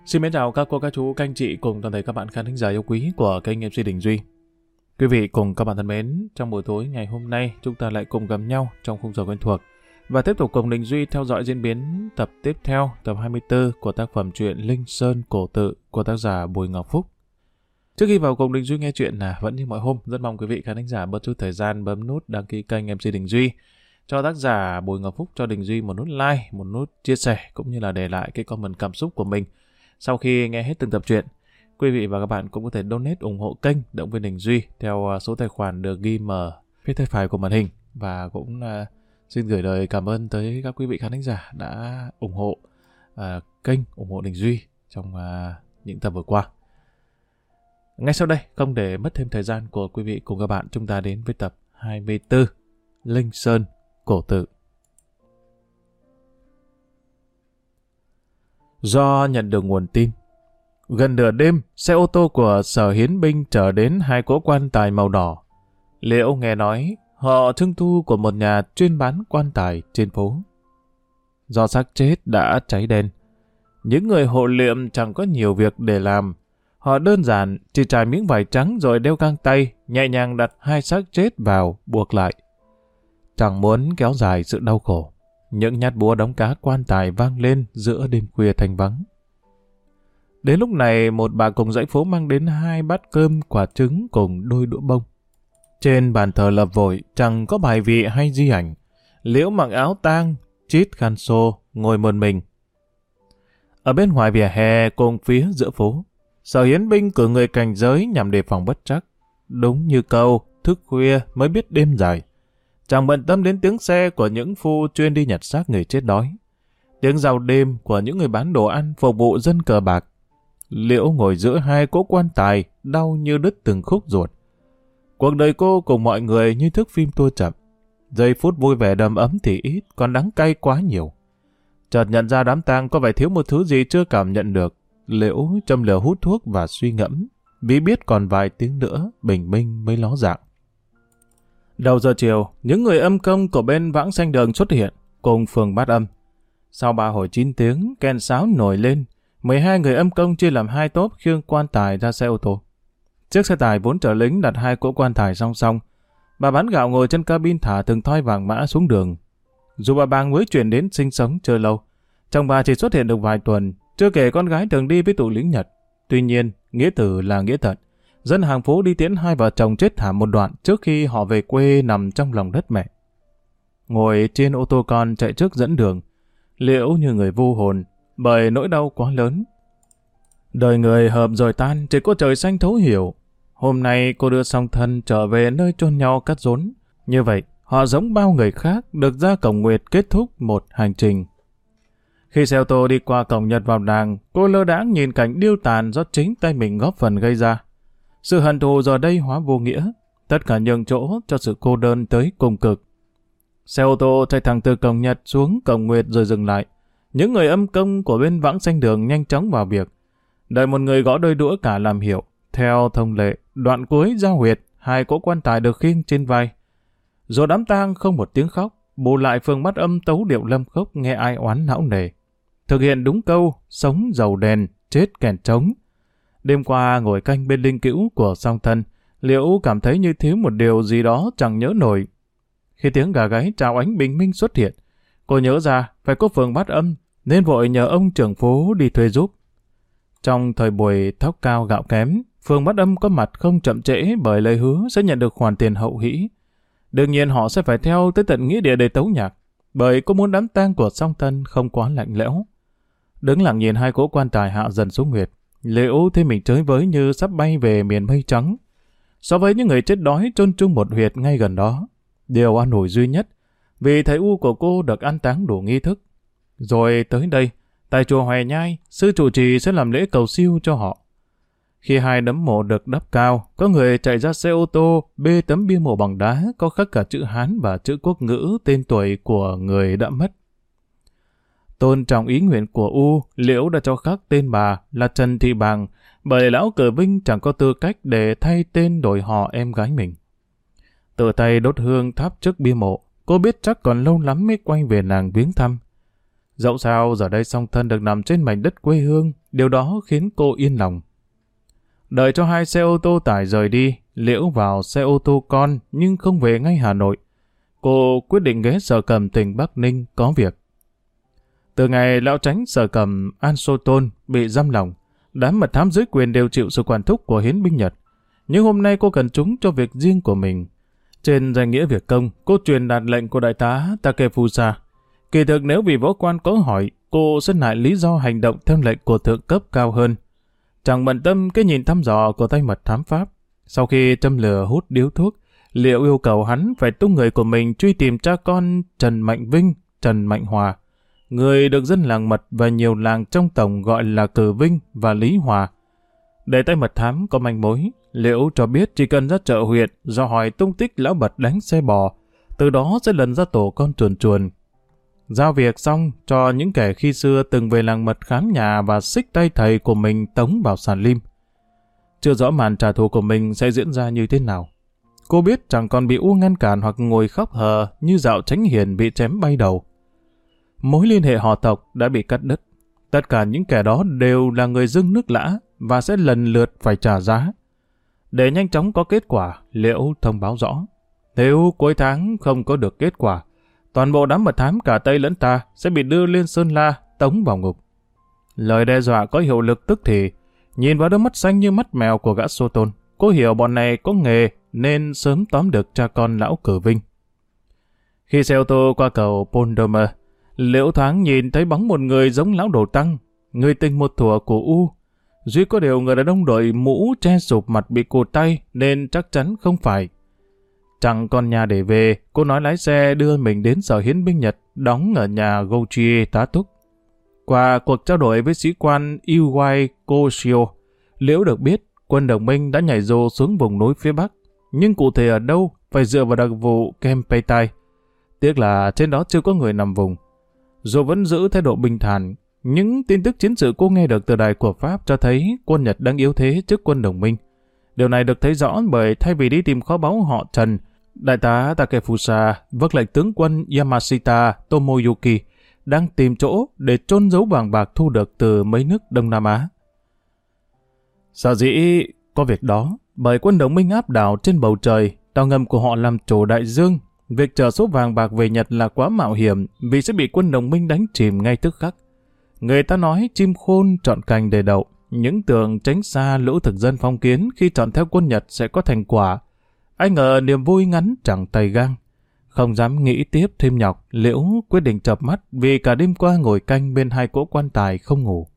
Xin mến chào các cô, các chú, các anh chị cùng toàn thể các bạn khán thính giả yêu quý của kênh MC Đình Duy. Quý vị cùng các bạn thân mến, trong buổi tối ngày hôm nay chúng ta lại cùng gặp nhau trong khung giờ quen thuộc và tiếp tục cùng Đình Duy theo dõi diễn biến tập tiếp theo, tập 24 của tác phẩm truyện Linh Sơn Cổ Tự của tác giả Bùi Ngọc Phúc. Trước khi vào cùng Đình Duy nghe chuyện vẫn như mọi hôm, rất mong quý vị khán thính giả bớt chút thời gian bấm nút đăng ký kênh MC Đình Duy, cho tác giả Bùi Ngọc Phúc, cho Đình Duy một nút like, một nút chia sẻ cũng như là để lại cái comment cảm xúc của mình. Sau khi nghe hết từng tập truyện, quý vị và các bạn cũng có thể donate ủng hộ kênh động viên Đình Duy theo số tài khoản được ghi ở phía tay phải của màn hình, và cũng xin gửi lời cảm ơn tới các quý vị khán thính giả đã ủng hộ kênh, ủng hộ Đình Duy trong những tập vừa qua. Ngay sau đây, không để mất thêm thời gian của quý vị cùng các bạn, chúng ta đến với tập 24 Linh Sơn Cổ Tự. Do nhận được nguồn tin, gần nửa đêm, xe ô tô của Sở Hiến binh chở đến hai cỗ quan tài màu đỏ. Liễu nghe nói họ trưng thu của một nhà chuyên bán quan tài trên phố. Do xác chết đã cháy đen, những người hộ liệm chẳng có nhiều việc để làm. Họ đơn giản chỉ trải miếng vải trắng rồi đeo găng tay, nhẹ nhàng đặt hai xác chết vào, buộc lại. Chẳng muốn kéo dài sự đau khổ, những nhát búa đóng cá quan tài vang lên giữa đêm khuya thanh vắng. Đến lúc này, một bà cùng dãy phố mang đến hai bát cơm, quả trứng cùng đôi đũa bông. Trên bàn thờ lập vội, chẳng có bài vị hay di ảnh. Liễu mặc áo tang, chít khăn xô, ngồi một mình. Ở bên ngoài vỉa hè cùng phía giữa phố, Sở Hiến binh cử người cảnh giới nhằm đề phòng bất trắc. Đúng như câu, thức khuya mới biết đêm dài. Chẳng bận tâm đến tiếng xe của những phu chuyên đi nhặt xác người chết đói, tiếng rào đêm của những người bán đồ ăn phục vụ dân cờ bạc. Liễu ngồi giữa hai cỗ quan tài, đau như đứt từng khúc ruột. Cuộc đời cô cùng mọi người như thước phim tua chậm. Giây phút vui vẻ đầm ấm thì ít, còn đắng cay quá nhiều. Chợt nhận ra đám tang có vẻ thiếu một thứ gì chưa cảm nhận được. Liễu châm lửa hút thuốc và suy ngẫm, vì biết còn vài tiếng nữa bình minh mới ló dạng. Đầu giờ chiều, những người âm công của bên Vãng Sanh Đường xuất hiện, cùng phường Bát Âm. Sau 3 hồi 9 tiếng, kèn sáo nổi lên, 12 người âm công chia làm hai tốp khiêng quan tài ra xe ô tô. Chiếc xe tải vốn chở lính đặt hai cỗ quan tài song song. Bà bán gạo ngồi trên cabin thả từng thoi vàng mã xuống đường. Dù bà bàng mới chuyển đến sinh sống chưa lâu, chồng bà chỉ xuất hiện được vài tuần, chưa kể con gái thường đi với tụi lính Nhật. Tuy nhiên, nghĩa tử là nghĩa thật. Dân hàng phố đi tiễn hai vợ chồng chết thảm một đoạn trước khi họ về quê nằm trong lòng đất mẹ. Ngồi trên ô tô con chạy trước dẫn đường, Liễu như người vô hồn bởi nỗi đau quá lớn. Đời người hợp rồi tan, chỉ có trời xanh thấu hiểu. Hôm nay cô đưa song thân trở về nơi chôn nhau cắt rốn. Như vậy, họ giống bao người khác được ra cổng nguyệt kết thúc một hành trình. Khi xe ô tô đi qua cổng Nhật vào nàng, cô lơ đãng nhìn cảnh điêu tàn do chính tay mình góp phần gây ra. Sự hận thù giờ đây hóa vô nghĩa, tất cả nhường chỗ cho sự cô đơn tới cùng cực. Xe ô tô chạy thẳng từ cổng Nhật xuống cổng Nguyệt rồi dừng lại. Những người âm công của bên Vãng Sanh Đường nhanh chóng vào việc. Đợi một người gõ đôi đũa cả làm hiệu. Theo thông lệ, đoạn cuối giao huyệt, hai cỗ quan tài được khiêng trên vai. Rồi đám tang không một tiếng khóc, bù lại phường Bát Âm tấu điệu lâm khốc nghe ai oán não nề. Thực hiện đúng câu, sống dầu đèn, chết kèn trống. Đêm qua ngồi canh bên linh cữu của song thân, Liễu cảm thấy như thiếu một điều gì đó chẳng nhớ nổi. Khi tiếng gà gáy chào ánh bình minh xuất hiện, cô nhớ ra phải có phường Bát Âm, nên vội nhờ ông trưởng phố đi thuê giúp. Trong thời buổi thóc cao gạo kém, phường Bát Âm có mặt không chậm trễ bởi lời hứa sẽ nhận được khoản tiền hậu hĩ. Đương nhiên họ sẽ phải theo tới tận nghĩa địa để tấu nhạc, bởi cô muốn đám tang của song thân không quá lạnh lẽo. Đứng lặng nhìn hai cỗ quan tài hạ dần xuống huyệt, Liễu thấy mình chới với như sắp bay về miền mây trắng. So với những người chết đói chôn chung một huyệt ngay gần đó, điều an ủi duy nhất vì thầy U của cô được an táng đủ nghi thức. Rồi tới đây, tại chùa Hoè Nhai, sư trụ trì sẽ làm lễ cầu siêu cho họ. Khi hai nấm mộ được đắp cao, có người chạy ra xe ô tô bê tấm bia mộ bằng đá có khắc cả chữ Hán và chữ quốc ngữ tên tuổi của người đã mất. Tôn trọng ý nguyện của U, Liễu đã cho khắc tên bà là Trần Thị Bàng, bởi lão cờ Vinh chẳng có tư cách để thay tên đổi họ em gái mình. Tự tay đốt hương thắp trước bia mộ, cô biết chắc còn lâu lắm mới quay về nàng viếng thăm. Dẫu sao giờ đây song thân được nằm trên mảnh đất quê hương, điều đó khiến cô yên lòng. Đợi cho 2 xe ô tô tải rời đi, Liễu vào xe ô tô con nhưng không về ngay Hà Nội. Cô quyết định ghé Sở Cẩm tỉnh Bắc Ninh có việc. Từ ngày lão tránh Sở Cẩm An Sô Tôn bị giam lỏng, đám mật thám dưới quyền đều chịu sự quản thúc của hiến binh Nhật. Nhưng hôm nay cô cần chúng cho việc riêng của mình. Trên danh nghĩa việc công, cô truyền đạt lệnh của đại tá Takefusa. Kỳ thực nếu vị võ quan có hỏi, cô sẽ nại lý do hành động theo lệnh của thượng cấp cao hơn. Chẳng bận tâm cái nhìn thăm dò của tay mật thám Pháp. Sau khi châm lửa hút điếu thuốc, Liễu yêu cầu hắn phải tung người của mình truy tìm cha con Trần Mạnh Vinh, Trần Mạnh Hòa, người được dân làng Mật và nhiều làng trong tổng gọi là Cử Vinh và Lý Hòa. Để tay mật thám có manh mối, Liễu cho biết chỉ cần ra chợ huyện dò hỏi tung tích lão Bật đánh xe bò, từ đó sẽ lần ra tổ con chuồn chuồn. Giao việc xong cho những kẻ khi xưa từng về làng Mật khám nhà và xích tay thầy của mình tống vào sàn lim. Chưa rõ màn trả thù của mình sẽ diễn ra như thế nào. Cô biết chẳng còn bị U ngăn cản hoặc ngồi khóc hờ như Dạo Chánh Hiền bị chém bay đầu. Mối liên hệ họ tộc đã bị cắt đứt. Tất cả những kẻ đó đều là người dưng nước lã và sẽ lần lượt phải trả giá. Để nhanh chóng có kết quả, Liễu thông báo rõ. Nếu cuối tháng không có được kết quả, toàn bộ đám mật thám cả Tây lẫn ta sẽ bị đưa lên Sơn La, tống vào ngục. Lời đe dọa có hiệu lực tức thì, nhìn vào đôi mắt xanh như mắt mèo của gã Sô Tôn, cô hiểu bọn này có nghề nên sớm tóm được cha con lão Cử Vinh. Khi xe ô tô qua cầu Pondomer, Liễu thoáng nhìn thấy bóng một người giống lão Đồ Tăng, người tình một thuở của U. Duy có điều người đàn ông đội mũ che sụp mặt bị cụt tay nên chắc chắn không phải. Chẳng còn nhà để về, cô nói lái xe đưa mình đến sở hiến binh Nhật đóng ở nhà Gouchier tá túc. Qua cuộc trao đổi với sĩ quan Iwai Koshio, Liễu được biết quân đồng minh đã nhảy dù xuống vùng núi phía Bắc, nhưng cụ thể ở đâu phải dựa vào đặc vụ Kempeitai. Tiếc là trên đó chưa có người nằm vùng. Dù vẫn giữ thái độ bình thản, những tin tức chiến sự cô nghe được từ đài của Pháp cho thấy quân Nhật đang yếu thế trước quân đồng minh. Điều này được thấy rõ bởi thay vì đi tìm kho báu họ Trần, đại tá Takefusa vâng lệnh tướng quân Yamashita Tomoyuki đang tìm chỗ để chôn giấu vàng bạc thu được từ mấy nước Đông Nam Á. Sở dĩ có việc đó bởi quân đồng minh áp đảo trên bầu trời, tàu ngầm của họ làm chủ đại dương. Việc chở số vàng bạc về Nhật là quá mạo hiểm vì sẽ bị quân đồng minh đánh chìm ngay tức khắc. Người ta nói chim khôn chọn cành để đậu, những tường tránh xa lũ thực dân phong kiến khi chọn theo quân Nhật sẽ có thành quả. Ai ngờ niềm vui ngắn chẳng tay gang. Không dám nghĩ tiếp thêm nhọc, Liễu quyết định chợp mắt vì cả đêm qua ngồi canh bên 2 cỗ quan tài không ngủ.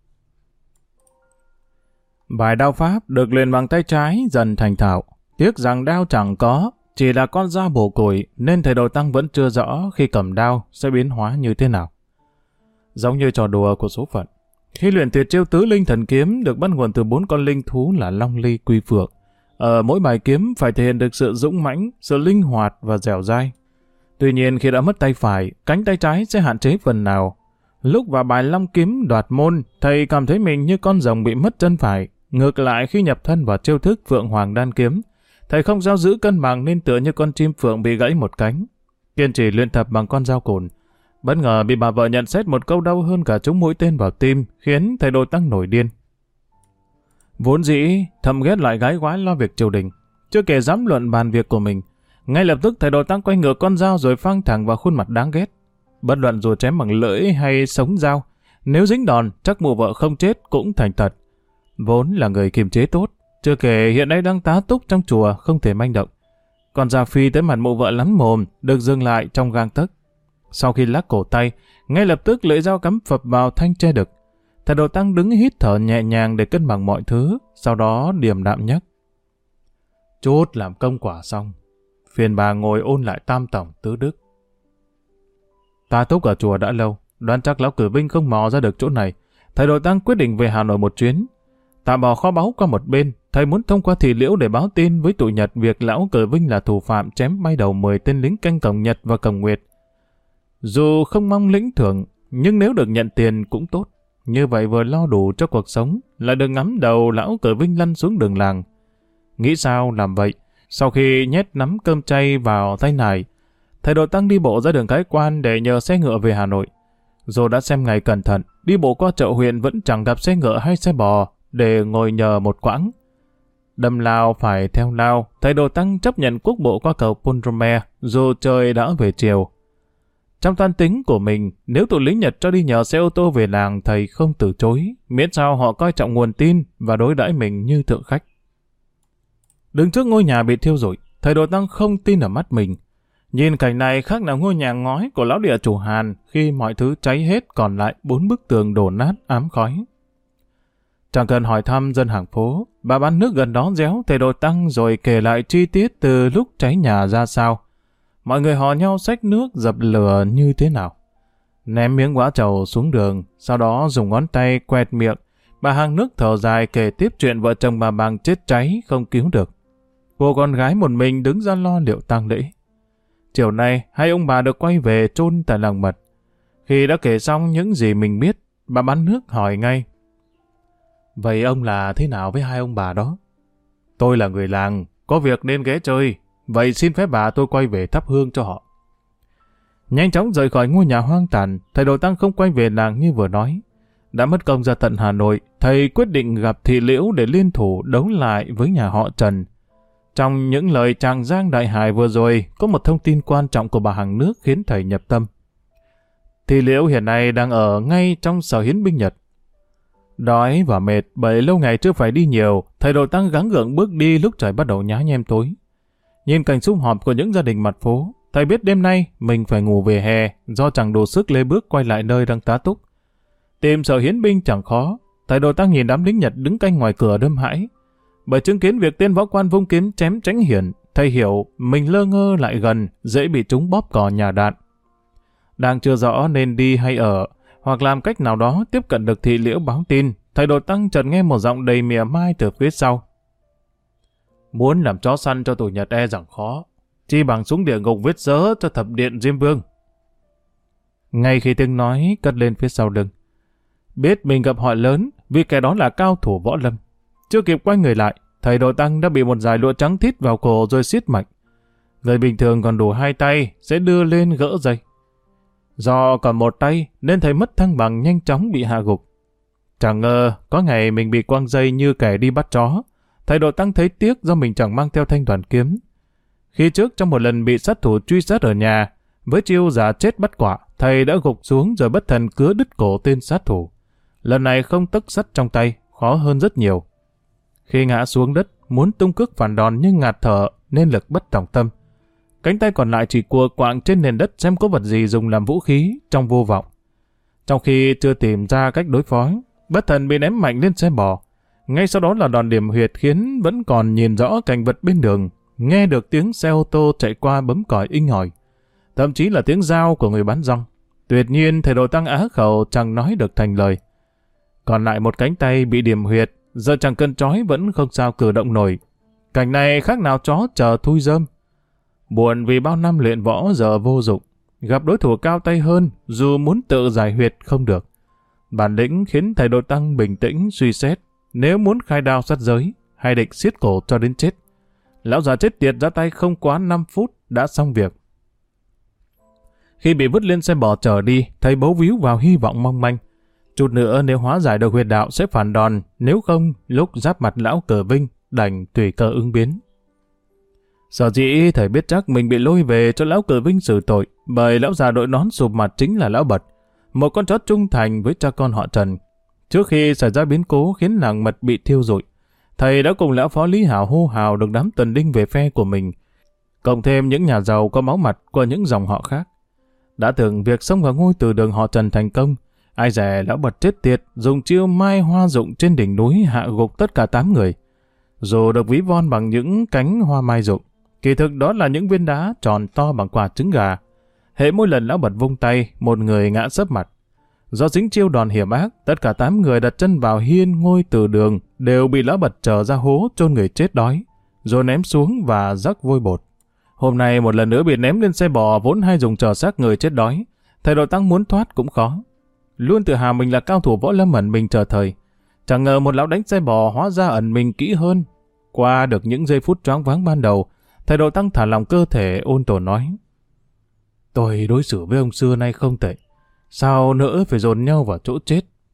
Bài đao pháp được luyện bằng tay trái dần thành thạo. Tiếc rằng đao chẳng có, chỉ là con dao bổ củi nên thầy Đồ Tăng vẫn chưa rõ khi cầm đao sẽ biến hóa như thế nào. Giống như trò đùa của số phận. Khi luyện tuyệt chiêu tứ linh thần kiếm được bắt nguồn từ 4 con linh thú là Long Ly Quy Phượng. Ở mỗi bài kiếm phải thể hiện được sự dũng mãnh, sự linh hoạt và dẻo dai. Tuy nhiên khi đã mất tay phải, cánh tay trái sẽ hạn chế phần nào. Lúc vào bài Long Kiếm đoạt môn, thầy cảm thấy mình như con rồng bị mất chân phải. Ngược lại khi nhập thân vào chiêu thức Phượng Hoàng Đan Kiếm, thầy không giao giữ cân bằng nên tựa như con chim phượng bị gãy một cánh. Kiên trì luyện tập bằng con dao cồn. Bất ngờ bị bà vợ nhận xét một câu đau hơn cả trúng mũi tên vào tim, khiến thầy Đồ Tăng nổi điên. Vốn dĩ, thầm ghét lại gái gái lo việc triều đình, chưa kể dám luận bàn việc của mình. Ngay lập tức thầy Đồ Tăng quay ngược con dao rồi phang thẳng vào khuôn mặt đáng ghét. Bất luận dù chém bằng lưỡi hay sống dao, nếu dính đòn chắc mụ vợ không chết cũng thành tật. Vốn là người kiềm chế tốt, chưa kể hiện nay đang tá túc trong chùa không thể manh động. Còn dao phi tới mặt mụ vợ lắm mồm, được dừng lại trong gang tấc. Sau khi lắc cổ tay, ngay lập tức lưỡi dao cắm phập vào thanh tre đực. Thầy Đồ Tăng đứng hít thở nhẹ nhàng để cân bằng mọi thứ, sau đó điềm đạm nhắc. Chút làm công quả xong, phiền bà ngồi ôn lại tam tổng tứ đức. Ta túc ở chùa đã lâu, đoán chắc lão Cử Vinh không mò ra được chỗ này. Thầy Đồ Tăng quyết định về Hà Nội một chuyến. Tạm bỏ kho báu qua một bên, thầy muốn thông qua Thị Liễu để báo tin với tụi Nhật việc lão Cử Vinh là thủ phạm chém bay đầu 10 tên lính canh cổng Nhật và cổng Nguyệt. Dù không mong lĩnh thưởng, nhưng nếu được nhận tiền cũng tốt. Như vậy vừa lo đủ cho cuộc sống, lại được ngắm đầu lão Cử Vinh lăn xuống đường làng. Nghĩ sao làm vậy, sau khi nhét nắm cơm chay vào tay nải, thầy Đồ Tăng đi bộ ra đường Cái Quan để nhờ xe ngựa về Hà Nội. Dù đã xem ngày cẩn thận, đi bộ qua chợ huyện vẫn chẳng gặp xe ngựa hay xe bò để ngồi nhờ một quãng. Đâm lao phải theo lao, thầy Đồ Tăng chấp nhận quốc bộ qua cầu Pundrome dù trời đã về chiều. Trong toan tính của mình, nếu tụi lính Nhật cho đi nhờ xe ô tô về làng, thầy không từ chối, miễn sao họ coi trọng nguồn tin và đối đãi mình như thượng khách. Đứng trước ngôi nhà bị thiêu rụi, thầy Đồ Tăng không tin ở mắt mình. Nhìn cảnh này khác nào ngôi nhà ngói của lão địa chủ Hàn khi mọi thứ cháy hết còn lại 4 bức tường đổ nát ám khói. Chẳng cần hỏi thăm dân hàng phố, bà bán nước gần đó réo thầy Đồ Tăng rồi kể lại chi tiết từ lúc cháy nhà ra sao. Mọi người hò nhau xách nước dập lửa như thế nào. Ném miếng quả trầu xuống đường, sau đó dùng ngón tay quẹt miệng. Bà hàng nước thở dài kể tiếp chuyện vợ chồng bà Bằng chết cháy không cứu được. Cô con gái một mình đứng ra lo liệu tang lễ. Chiều nay, hai ông bà được quay về chôn tại làng Mật. Khi đã kể xong những gì mình biết, bà bán nước hỏi ngay. Vậy ông là thế nào với hai ông bà đó? Tôi là người làng, có việc nên ghé chơi. Vậy xin phép bà tôi quay về thắp hương cho họ. Nhanh chóng rời khỏi ngôi nhà hoang tàn, thầy Đồ Tăng không quay về làng như vừa nói. Đã mất công ra tận Hà Nội, thầy quyết định gặp Thị Liễu để liên thủ đấu lại với nhà họ Trần. Trong những lời tràng giang đại hài vừa rồi, có một thông tin quan trọng của bà hàng nước khiến thầy nhập tâm. Thị Liễu hiện nay đang ở ngay trong sở hiến binh Nhật. Đói và mệt bởi lâu ngày chưa phải đi nhiều, thầy Đồ Tăng gắng gượng bước đi lúc trời bắt đầu nhá nhem tối. Nhìn cảnh sum họp của những gia đình mặt phố, thầy biết đêm nay mình phải ngủ về hè do chẳng đủ sức lê bước quay lại nơi đang tá túc. Tìm sở hiến binh chẳng khó, thầy Đồ Tăng nhìn đám lính Nhật đứng canh ngoài cửa đâm hãi. Bởi chứng kiến việc tên võ quan vung kiếm chém Tránh Hiển, thầy hiểu mình lơ ngơ lại gần, dễ bị chúng bóp cò nhà đạn. Đang chưa rõ nên đi hay ở, hoặc làm cách nào đó tiếp cận được Thị Liễu báo tin, thầy Đồ Tăng chợt nghe một giọng đầy mỉa mai từ phía sau. Muốn làm chó săn cho tụi Nhật e rằng khó, chi bằng xuống địa ngục viết dớ cho thập điện Diêm Vương. Ngay khi tiếng nói cất lên phía sau lưng, biết mình gặp họa lớn vì kẻ đó là cao thủ võ lâm. Chưa kịp quay người lại, thầy Đồ Tăng đã bị một dải lụa trắng thít vào cổ rồi siết mạnh. Người bình thường còn đủ 2 tay sẽ đưa lên gỡ dây. Do còn một tay nên thầy mất thăng bằng nhanh chóng bị hạ gục. Chẳng ngờ có ngày mình bị quăng dây như kẻ đi bắt chó. Thầy Đồ Tăng thấy tiếc do mình chẳng mang theo thanh đoàn kiếm. Khi trước trong một lần bị sát thủ truy sát ở nhà, với chiêu giả chết bắt quả, thầy đã gục xuống rồi bất thần cứa đứt cổ tên sát thủ. Lần này không tấc sắt trong tay, khó hơn rất nhiều. Khi ngã xuống đất, muốn tung cước phản đòn nhưng ngạt thở nên lực bất tòng tâm. Cánh tay còn lại chỉ cua quạng trên nền đất xem có vật gì dùng làm vũ khí trong vô vọng. Trong khi chưa tìm ra cách đối phó, bất thần bị ném mạnh lên xe bò. Ngay sau đó là đòn điểm huyệt khiến vẫn còn nhìn rõ cảnh vật bên đường, nghe được tiếng xe ô tô chạy qua bấm còi inh ỏi, thậm chí là tiếng dao của người bán rong. Tuyệt nhiên thầy Đồ Tăng á khẩu chẳng nói được thành lời. Còn lại một cánh tay bị điểm huyệt, giờ chẳng cân trói vẫn không sao cử động nổi. Cảnh này khác nào chó chờ thui rơm. Buồn vì bao năm luyện võ giờ vô dụng, gặp đối thủ cao tay hơn dù muốn tự giải huyệt không được. Bản lĩnh khiến thầy Đồ Tăng bình tĩnh suy xét, nếu muốn khai đao sát giới hay định siết cổ cho đến chết. Lão già chết tiệt ra tay không quá 5 phút đã xong việc. Khi bị vứt lên xe bò chở đi, thầy bấu víu vào hy vọng mong manh. Chút nữa nếu hóa giải được huyệt đạo sẽ phản đòn, nếu không lúc giáp mặt lão Cờ Vinh đành tùy cơ ứng biến. Sở dĩ thầy biết chắc mình bị lôi về cho lão Cờ Vinh xử tội, bởi lão già đội nón sụp mặt chính là lão Bật, một con chó trung thành với cha con họ Trần. Trước khi xảy ra biến cố khiến làng Mật bị thiêu rụi, thầy đã cùng lão phó Lý Hảo hô hào được đám tuần đinh về phe của mình, cộng thêm những nhà giàu có máu mặt của những dòng họ khác. Đã tưởng việc xông vào ngôi từ đường họ Trần thành công, ai dè lão Bật chết tiệt dùng chiêu mai hoa rụng trên đỉnh núi hạ gục tất cả 8 người. Dù được ví von bằng những cánh hoa mai rụng, kỳ thực đó là những viên đá tròn to bằng quả trứng gà. Hễ mỗi lần lão Bật vung tay, một người ngã sấp mặt. Do dính chiêu đòn hiểm ác, tất cả 8 người đặt chân vào hiên ngôi từ đường đều bị lão Bật trở ra hố chôn người chết đói, rồi ném xuống và rắc vôi bột. Hôm nay một lần nữa bị ném lên xe bò vốn hay dùng chờ xác người chết đói, thầy Đồ Tăng muốn thoát cũng khó. Luôn tự hào mình là cao thủ võ lâm ẩn mình chờ thời, chẳng ngờ một lão đánh xe bò hóa ra ẩn mình kỹ hơn. Qua được những giây phút choáng váng ban đầu, thầy Đồ Tăng thả lòng cơ thể ôn tồn nói: Tôi đối xử với ông xưa nay không tệ, sao nỡ phải dồn nhau vào chỗ chết,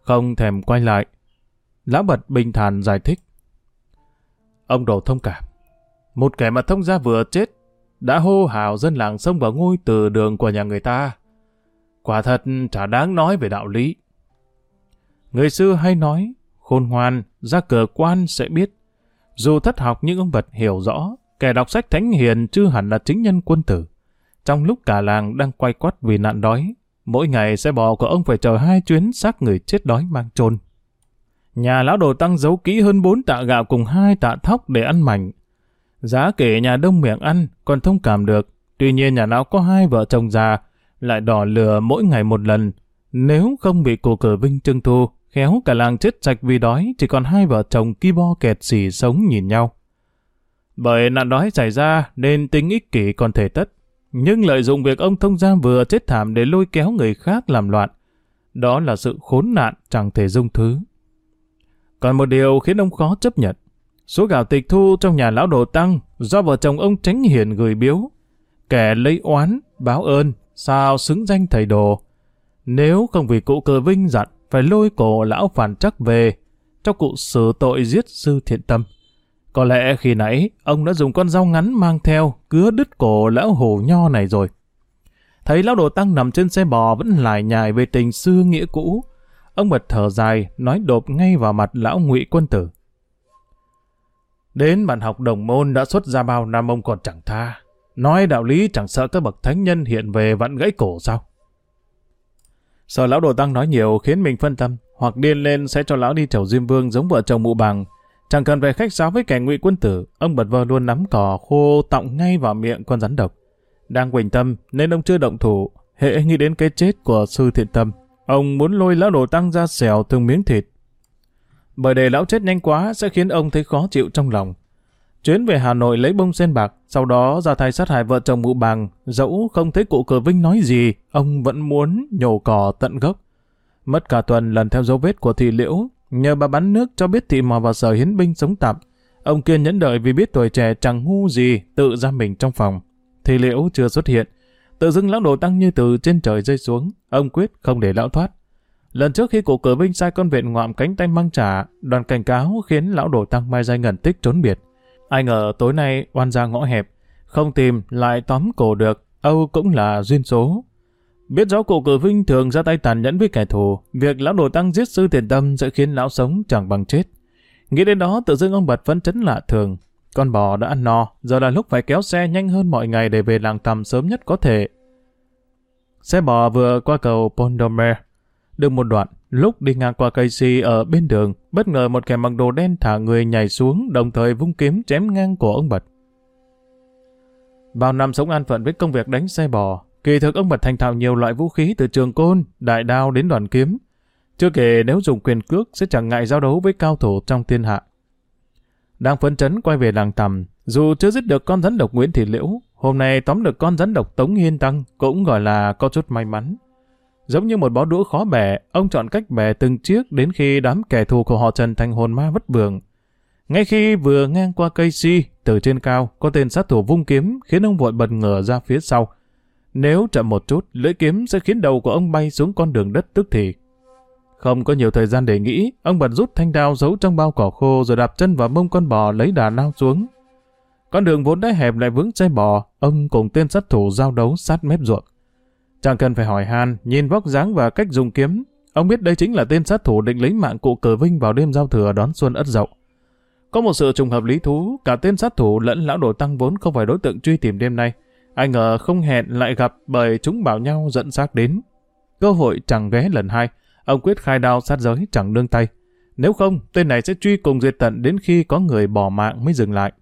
không thèm quay lại. Lão Bật bình thản giải thích. Ông đồ thông cảm. Một kẻ mà thông gia vừa chết, đã hô hào dân làng xông vào ngôi từ đường của nhà người ta. Quả thật chả đáng nói về đạo lý. Người xưa hay nói, khôn ngoan, ra cờ quan sẽ biết. Dù thất học nhưng ông Bật hiểu rõ, kẻ đọc sách thánh hiền chưa hẳn là chính nhân quân tử. Trong lúc cả làng đang quay quắt vì nạn đói, mỗi ngày xe bò của ông phải chờ 2 chuyến xác người chết đói mang chôn. Nhà lão đồ Tăng giấu kỹ hơn 4 tạ gạo cùng 2 tạ thóc để ăn mảnh. Giá kể nhà đông miệng ăn còn thông cảm được, tuy nhiên nhà lão có 2 vợ chồng già, lại đỏ lửa mỗi ngày một lần. Nếu không bị cụ Cử Vinh trưng thu, khéo cả làng chết sạch vì đói, chỉ còn 2 vợ chồng ki bo kẹt xỉ sống nhìn nhau. Bởi nạn đói xảy ra nên tính ích kỷ còn thể tất, nhưng lợi dụng việc ông thông gia vừa chết thảm để lôi kéo người khác làm loạn. Đó là sự khốn nạn chẳng thể dung thứ. Còn một điều khiến ông khó chấp nhận. Số gạo tịch thu trong nhà lão đồ Tăng do vợ chồng ông Tránh Hiền gửi biếu. Kẻ lấy oán, báo ơn, sao xứng danh thầy đồ. Nếu không vì cụ Cử Vinh dặn phải lôi cổ lão Phản Trắc về, cho cụ xử tội giết sư Thiện Tâm. Có lẽ khi nãy ông đã dùng con dao ngắn mang theo cứa đứt cổ lão hổ nho này rồi. Thấy lão đồ Tăng nằm trên xe bò vẫn lải nhải về tình xưa nghĩa cũ, ông bật thở dài nói đột ngay vào mặt lão Ngụy Quân Tử. Đến bạn học đồng môn đã xuất ra bao năm ông còn chẳng tha. Nói đạo lý chẳng sợ các bậc thánh nhân hiện về vặn gãy cổ sao? Sợ lão đồ Tăng nói nhiều khiến mình phân tâm, hoặc điên lên sẽ cho lão đi chầu Diêm Vương giống vợ chồng Mụ Bằng. Chẳng cần phải khách sáo với kẻ Ngụy Quân Tử, ông bật vơ luôn nắm cỏ khô tọng ngay vào miệng con rắn độc. Đang quỳnh tâm nên ông chưa động thủ, hễ nghĩ đến cái chết của sư Thiện Tâm, ông muốn lôi lão đồ Tăng ra xẻo từng miếng thịt. Bởi để lão chết nhanh quá sẽ khiến ông thấy khó chịu trong lòng. Chuyến về Hà Nội lấy bông sen bạc, sau đó ra tay sát hại vợ chồng Mụ Bằng, dẫu không thấy cụ Cử Vinh nói gì, ông vẫn muốn nhổ cỏ tận gốc. Mất cả tuần lần theo dấu vết của Thị Liễu, nhờ bà bán nước cho biết Thị mò vào Sở Hiến Binh sống tạm. Ông kiên nhẫn đợi vì biết tuổi trẻ chẳng ngu gì, tự giam mình trong phòng. Thị Liễu chưa xuất hiện, tự dưng lão đồ Tăng như từ trên trời rơi xuống, ông quyết không để lão thoát. Lần trước khi cụ Cử Vinh sai con vẹn ngoạm cánh tay mang trả, đoàn cảnh cáo khiến lão đồ Tăng mai danh ngẩn tích trốn biệt. Ai ngờ tối nay oan ra ngõ hẹp, không tìm lại tóm cổ được, âu cũng là duyên số. Biết rõ cụ Cử Vinh thường ra tay tàn nhẫn với kẻ thù, việc lão đồ Tăng giết sư Thiện Tâm sẽ khiến lão sống chẳng bằng chết. Nghĩ đến đó tự dưng ông bật phấn chấn lạ thường. Con bò đã ăn no, giờ là lúc phải kéo xe nhanh hơn mọi ngày để về làng Tầm sớm nhất có thể. Xe bò vừa qua cầu Pondomer, được một đoạn, lúc đi ngang qua cây si ở bên đường, bất ngờ một kẻ mặc đồ đen thả người nhảy xuống, đồng thời vung kiếm chém ngang cổ ông Bật. Bao năm sống an phận với công việc đánh xe bò, kỳ thực ông Bật thành thạo nhiều loại vũ khí từ trường côn, đại đao đến đoàn kiếm. Chưa kể nếu dùng quyền cước sẽ chẳng ngại giao đấu với cao thủ trong thiên hạ. Đang phấn chấn quay về làng Tầm, dù chưa giết được con rắn độc Nguyễn Thị Liễu, hôm nay tóm được con rắn độc Tống Hiên Tăng cũng gọi là có chút may mắn. Giống như một bó đũa khó bẻ, ông chọn cách bẻ từng chiếc đến khi đám kẻ thù của họ Trần thành hồn ma vất vưởng. Ngay khi vừa ngang qua cây si, từ trên cao có tên sát thủ vung kiếm khiến ông vội bật ngửa ra phía sau. Nếu chậm một chút, lưỡi kiếm sẽ khiến đầu của ông bay xuống con đường đất tức thì. Không có nhiều thời gian để nghĩ, ông bật rút thanh đao giấu trong bao cỏ khô rồi đạp chân vào mông con bò lấy đà lao xuống. Con đường vốn đã hẹp lại vướng xe bò, ông cùng tên sát thủ giao đấu sát mép ruộng. Chẳng cần phải hỏi han, nhìn vóc dáng và cách dùng kiếm, ông biết đây chính là tên sát thủ định lấy mạng cụ Cử Vinh vào đêm giao thừa đón xuân Ất Dậu. Có một sự trùng hợp lý thú, cả tên sát thủ lẫn lão đồ Tăng vốn không phải đối tượng truy tìm đêm nay. Ai ngờ không hẹn lại gặp bởi chúng bảo nhau dẫn xác đến. Cơ hội chẳng ghé lần hai, ông quyết khai đao sát giới chẳng nương tay. Nếu không, tên này sẽ truy cùng diệt tận đến khi có người bỏ mạng mới dừng lại.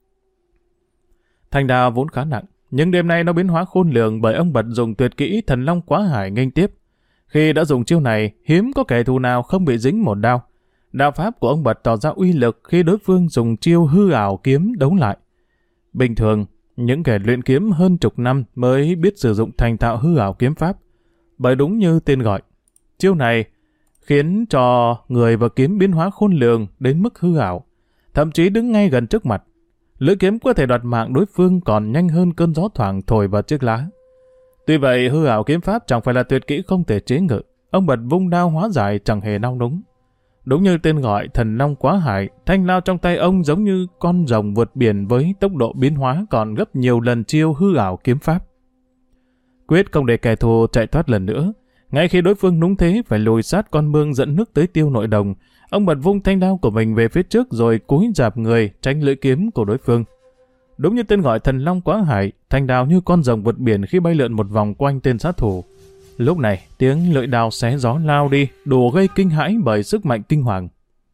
Thanh đao vốn khá nặng, nhưng đêm nay nó biến hóa khôn lường bởi ông Bật dùng tuyệt kỹ Thần Long Quá Hải nghênh tiếp. Khi đã dùng chiêu này, hiếm có kẻ thù nào không bị dính một đao. Đạo pháp của ông Bật tỏ ra uy lực khi đối phương dùng chiêu hư ảo kiếm đấu lại. Bình thường, những kẻ luyện kiếm hơn chục năm mới biết sử dụng thành thạo hư ảo kiếm pháp. Bởi đúng như tên gọi, chiêu này khiến cho người và kiếm biến hóa khôn lường đến mức hư ảo, thậm chí đứng ngay gần trước mặt. Lưỡi kiếm có thể đoạt mạng đối phương còn nhanh hơn cơn gió thoảng thổi vào chiếc lá. Tuy vậy, hư ảo kiếm pháp chẳng phải là tuyệt kỹ không thể chế ngự. ông bật vung đao hóa giải chẳng hề nao núng. Đúng như tên gọi thần long quá hải, thanh đao trong tay ông giống như con rồng vượt biển với tốc độ biến hóa còn gấp nhiều lần chiêu hư ảo kiếm pháp. Quyết không để kẻ thù chạy thoát lần nữa. Ngay khi đối phương núng thế phải lùi sát con mương dẫn nước tới tiêu nội đồng, ông bật vung thanh đao của mình về phía trước rồi cúi rạp người tránh lưỡi kiếm của đối phương. Đúng như tên gọi thần long quá hải, thanh đao như con rồng vượt biển khi bay lượn một vòng quanh tên sát thủ. Lúc này, tiếng lưỡi đao xé gió lao đi, đủ gây kinh hãi bởi sức mạnh kinh hoàng.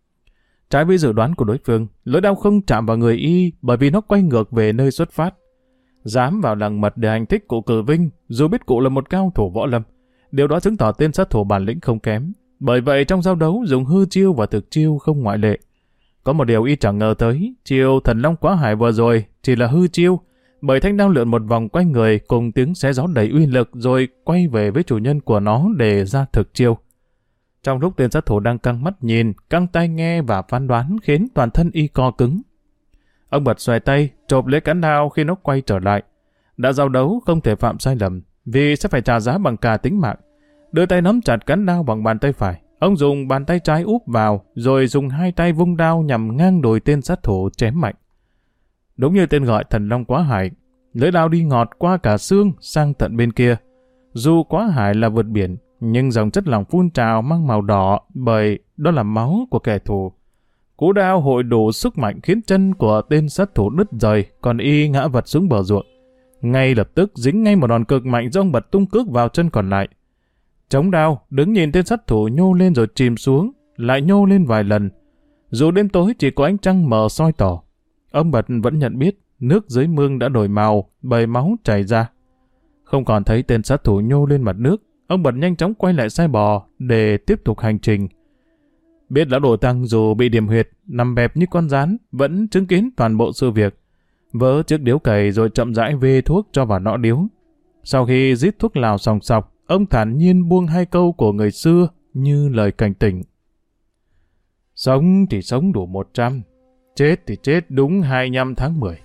Trái với dự đoán của đối phương, lưỡi đao không chạm vào người y bởi vì nó quay ngược về nơi xuất phát. Dám vào làng mật để hành thích cụ Cử Vinh, dù biết cụ là một cao thủ võ lâm. Điều đó chứng tỏ tên sát thủ bản lĩnh không kém. Bởi vậy trong giao đấu dùng hư chiêu và thực chiêu không ngoại lệ. Có một điều y chẳng ngờ tới, chiêu thần long quá hải vừa rồi chỉ là hư chiêu, bởi thanh đao lượn một vòng quanh người cùng tiếng xé gió đầy uy lực rồi quay về với chủ nhân của nó để ra thực chiêu. Trong lúc tên sát thủ đang căng mắt nhìn, căng tai nghe và phán đoán khiến toàn thân y co cứng. Ông bật xòe tay, chộp lấy cán đao khi nó quay trở lại. Đã giao đấu không thể phạm sai lầm, vì sẽ phải trả giá bằng cả tính mạng. Đưa tay nắm chặt cán đao bằng bàn tay phải, ông dùng bàn tay trái úp vào, rồi dùng hai tay vung đao nhằm ngang đùi tên sát thủ chém mạnh. Đúng như tên gọi thần long quá hải, lưỡi đao đi ngọt qua cả xương sang tận bên kia. Dù quá hải là vượt biển, nhưng dòng chất lỏng phun trào mang màu đỏ bởi đó là máu của kẻ thù. Cú đao hội đủ sức mạnh khiến chân của tên sát thủ đứt rời, còn y ngã vật xuống bờ ruộng. Ngay lập tức dính ngay một đòn cực mạnh do ông bật tung cước vào chân còn lại. Chống đao, đứng nhìn tên sát thủ nhô lên rồi chìm xuống, lại nhô lên vài lần. Dù đêm tối chỉ có ánh trăng mờ soi tỏ, ông bật vẫn nhận biết nước dưới mương đã đổi màu bởi máu chảy ra. Không còn thấy tên sát thủ nhô lên mặt nước, ông bật nhanh chóng quay lại xe bò để tiếp tục hành trình. Biết lão đồ tăng dù bị điểm huyệt, nằm bẹp như con rán, vẫn chứng kiến toàn bộ sự việc. Vỡ chiếc điếu cày rồi chậm rãi vê thuốc cho vào nọ điếu. Sau khi rít thuốc lào sòng sọc, ông thản nhiên buông hai câu của người xưa như lời cảnh tỉnh. Sống thì sống đủ 100, chết thì chết đúng 25 tháng 10.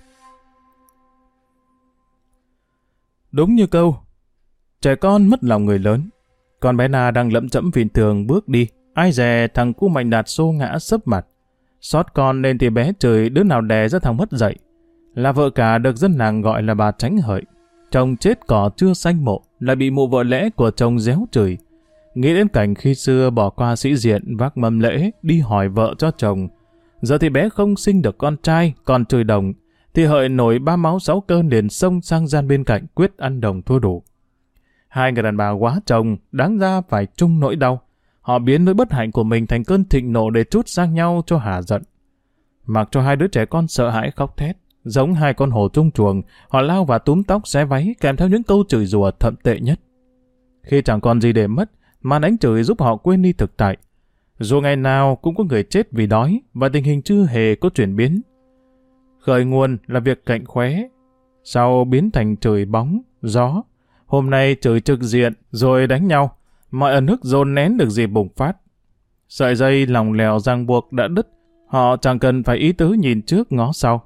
Đúng như câu, trẻ con mất lòng người lớn. Con bé Na đang lẫm chẫm vịn tường bước đi, ai dè thằng cu Mạnh Đạt xô ngã sấp mặt. Xót con nên thì bé trời đứa nào đè ra thằng mất dậy. Là vợ cả được dân làng gọi là bà Tránh Hợi. Chồng chết cỏ chưa xanh mộ, lại bị mụ vợ lẽ của chồng réo chửi. Nghĩ đến cảnh khi xưa bỏ qua sĩ diện vác mâm lễ đi hỏi vợ cho chồng. Giờ thì bé không sinh được con trai, còn chửi đồng, thì Hợi nổi 3 máu 6 cơn liền xông sang gian bên cạnh quyết ăn đồng thua đủ. Hai người đàn bà quá chồng, đáng ra phải chung nỗi đau. Họ biến nỗi bất hạnh của mình thành cơn thịnh nộ để trút sang nhau cho hả giận. Mặc cho hai đứa trẻ con sợ hãi khóc thét, giống hai con hổ chung chuồng, họ lao vào túm tóc xé váy kèm theo những câu chửi rủa thậm tệ nhất. Khi chẳng còn gì để mất, màn đánh chửi giúp họ quên đi thực tại. Dù ngày nào cũng có người chết vì đói và tình hình chưa hề có chuyển biến. Khởi nguồn là việc cạnh khóe, sau biến thành chửi bóng, gió. Hôm nay chửi trực diện rồi đánh nhau, mọi ẩn ức dồn nén được dịp bùng phát. Sợi dây lòng lèo ràng buộc đã đứt, họ chẳng cần phải ý tứ nhìn trước ngó sau.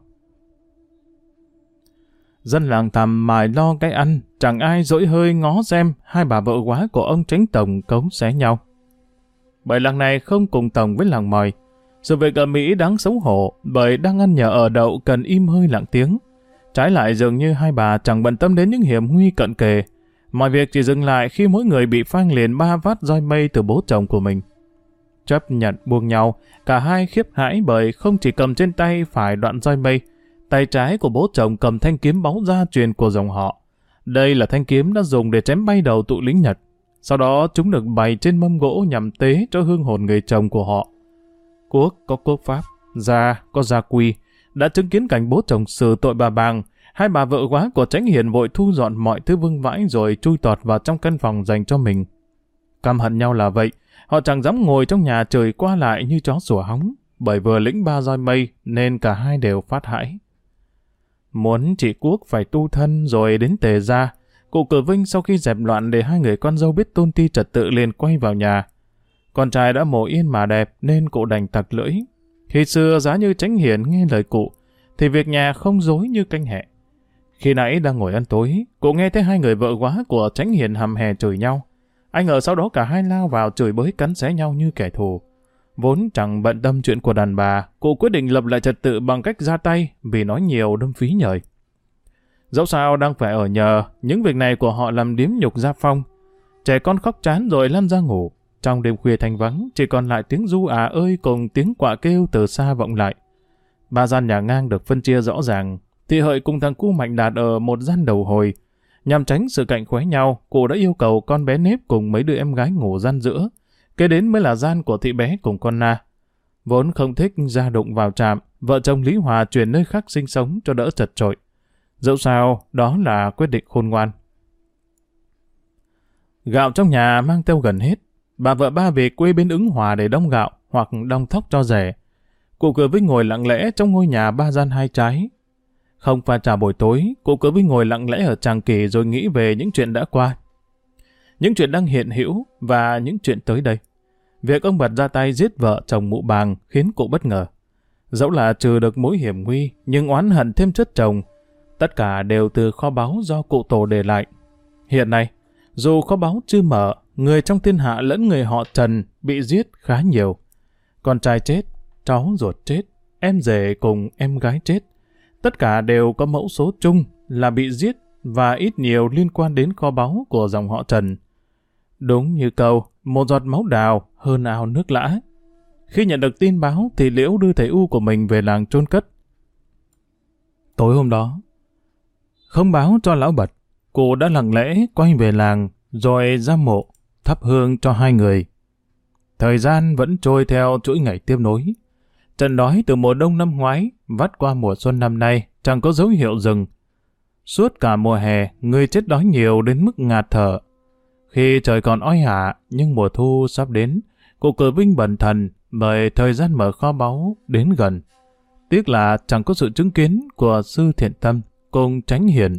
Dân làng thầm mải lo cái ăn, chẳng ai dỗi hơi ngó xem hai bà vợ quá của ông Tránh Tổng cấu xé nhau. Bởi làng này không cùng tổng với làng Mòi. Sự việc ở Mỹ đáng xấu hổ bởi đang ăn nhờ ở đậu cần im hơi lặng tiếng. Trái lại dường như hai bà chẳng bận tâm đến những hiểm nguy cận kề. Mọi việc chỉ dừng lại khi mỗi người bị phang liền 3 vát roi mây từ bố chồng của mình. Chấp nhận buông nhau, cả hai khiếp hãi bởi không chỉ cầm trên tay phải đoạn roi mây, tay trái của bố chồng cầm thanh kiếm báu gia truyền của dòng họ. Đây là thanh kiếm đã dùng để chém bay đầu tụi lính Nhật. Sau đó chúng được bày trên mâm gỗ nhằm tế cho hương hồn người chồng của họ. Quốc có quốc pháp, gia có gia quy. Đã chứng kiến cảnh bố chồng xử tội bà Bàng, hai bà vợ quá của Tránh Hiền vội thu dọn mọi thứ vương vãi rồi chui tọt vào trong căn phòng dành cho mình. Căm hận nhau là vậy, họ chẳng dám ngồi trong nhà trời qua lại như chó sủa hóng, bởi vừa lĩnh 3 roi mây nên cả hai đều phát hãi. Muốn chị Quốc phải tu thân rồi đến Tề gia, cụ Cử Vinh sau khi dẹp loạn để hai người con dâu biết tôn ti trật tự liền quay vào nhà. Con trai đã mổ yên mà đẹp nên cụ đành tặc lưỡi. Khi xưa giá như Tránh Hiền nghe lời cụ, thì việc nhà không rối như canh hẹ. Khi nãy đang ngồi ăn tối, cụ nghe thấy hai người vợ quá của Tránh Hiền hầm hè chửi nhau. Anh ngờ sau đó cả hai lao vào chửi bới cắn xé nhau như kẻ thù. Vốn chẳng bận tâm chuyện của đàn bà, cụ quyết định lập lại trật tự bằng cách ra tay vì nói nhiều đâm phí nhời. Dẫu sao đang phải ở nhờ, những việc này của họ làm điếm nhục Gia Phong. Trẻ con khóc chán rồi lăn ra ngủ. Trong đêm khuya thanh vắng, chỉ còn lại tiếng ru ơi cùng tiếng quạ kêu từ xa vọng lại. Ba gian nhà ngang được phân chia rõ ràng. Thị Hợi cùng thằng cu Mạnh Đạt ở một gian đầu hồi. Nhằm tránh sự cạnh khóe nhau, cụ đã yêu cầu con bé Nếp cùng mấy đứa em gái ngủ gian giữa. Kế đến mới là gian của thị bé cùng con Na. Vốn không thích ra đụng vào trạm, vợ chồng Lý Hòa chuyển nơi khác sinh sống cho đỡ chật chội. Dẫu sao, đó là quyết định khôn ngoan. Gạo trong nhà mang theo gần hết. Bà vợ ba về quê bên Ứng Hòa để đong gạo hoặc đong thóc cho rẻ. Cụ Cửa Vinh ngồi lặng lẽ trong ngôi nhà ba gian hai trái. Không pha trà buổi tối, cụ Cửa Vinh ngồi lặng lẽ ở tràng kỷ rồi nghĩ về những chuyện đã qua. Những chuyện đang hiện hữu và những chuyện tới đây. Việc ông Bật ra tay giết vợ chồng Mụ Bàng khiến cụ bất ngờ. Dẫu là trừ được mối hiểm nguy, nhưng oán hận thêm chất chồng. Tất cả đều từ kho báu do cụ tổ để lại. Hiện nay, dù kho báu chưa mở, người trong thiên hạ lẫn người họ Trần bị giết khá nhiều. Con trai chết, cháu ruột chết, em rể cùng em gái chết. Tất cả đều có mẫu số chung là bị giết và ít nhiều liên quan đến kho báu của dòng họ Trần. Đúng như câu, một giọt máu đào hơn ao nước lã. Khi nhận được tin báo thì Liễu đưa thầy U của mình về làng chôn cất. Tối hôm đó, không báo cho lão Bật, cụ đã lặng lẽ quay về làng rồi ra mộ, thắp hương cho hai người. Thời gian vẫn trôi theo chuỗi ngày tiếp nối. Trận đói từ mùa đông năm ngoái vắt qua mùa xuân năm nay chẳng có dấu hiệu dừng. Suốt cả mùa hè, người chết đói nhiều đến mức ngạt thở. Khi trời còn oi ả, nhưng mùa thu sắp đến, cụ Cửa Vinh bần thần bởi thời gian mở kho báu đến gần. Tiếc là chẳng có sự chứng kiến của sư Thiện Tâm cùng Chánh Hiền.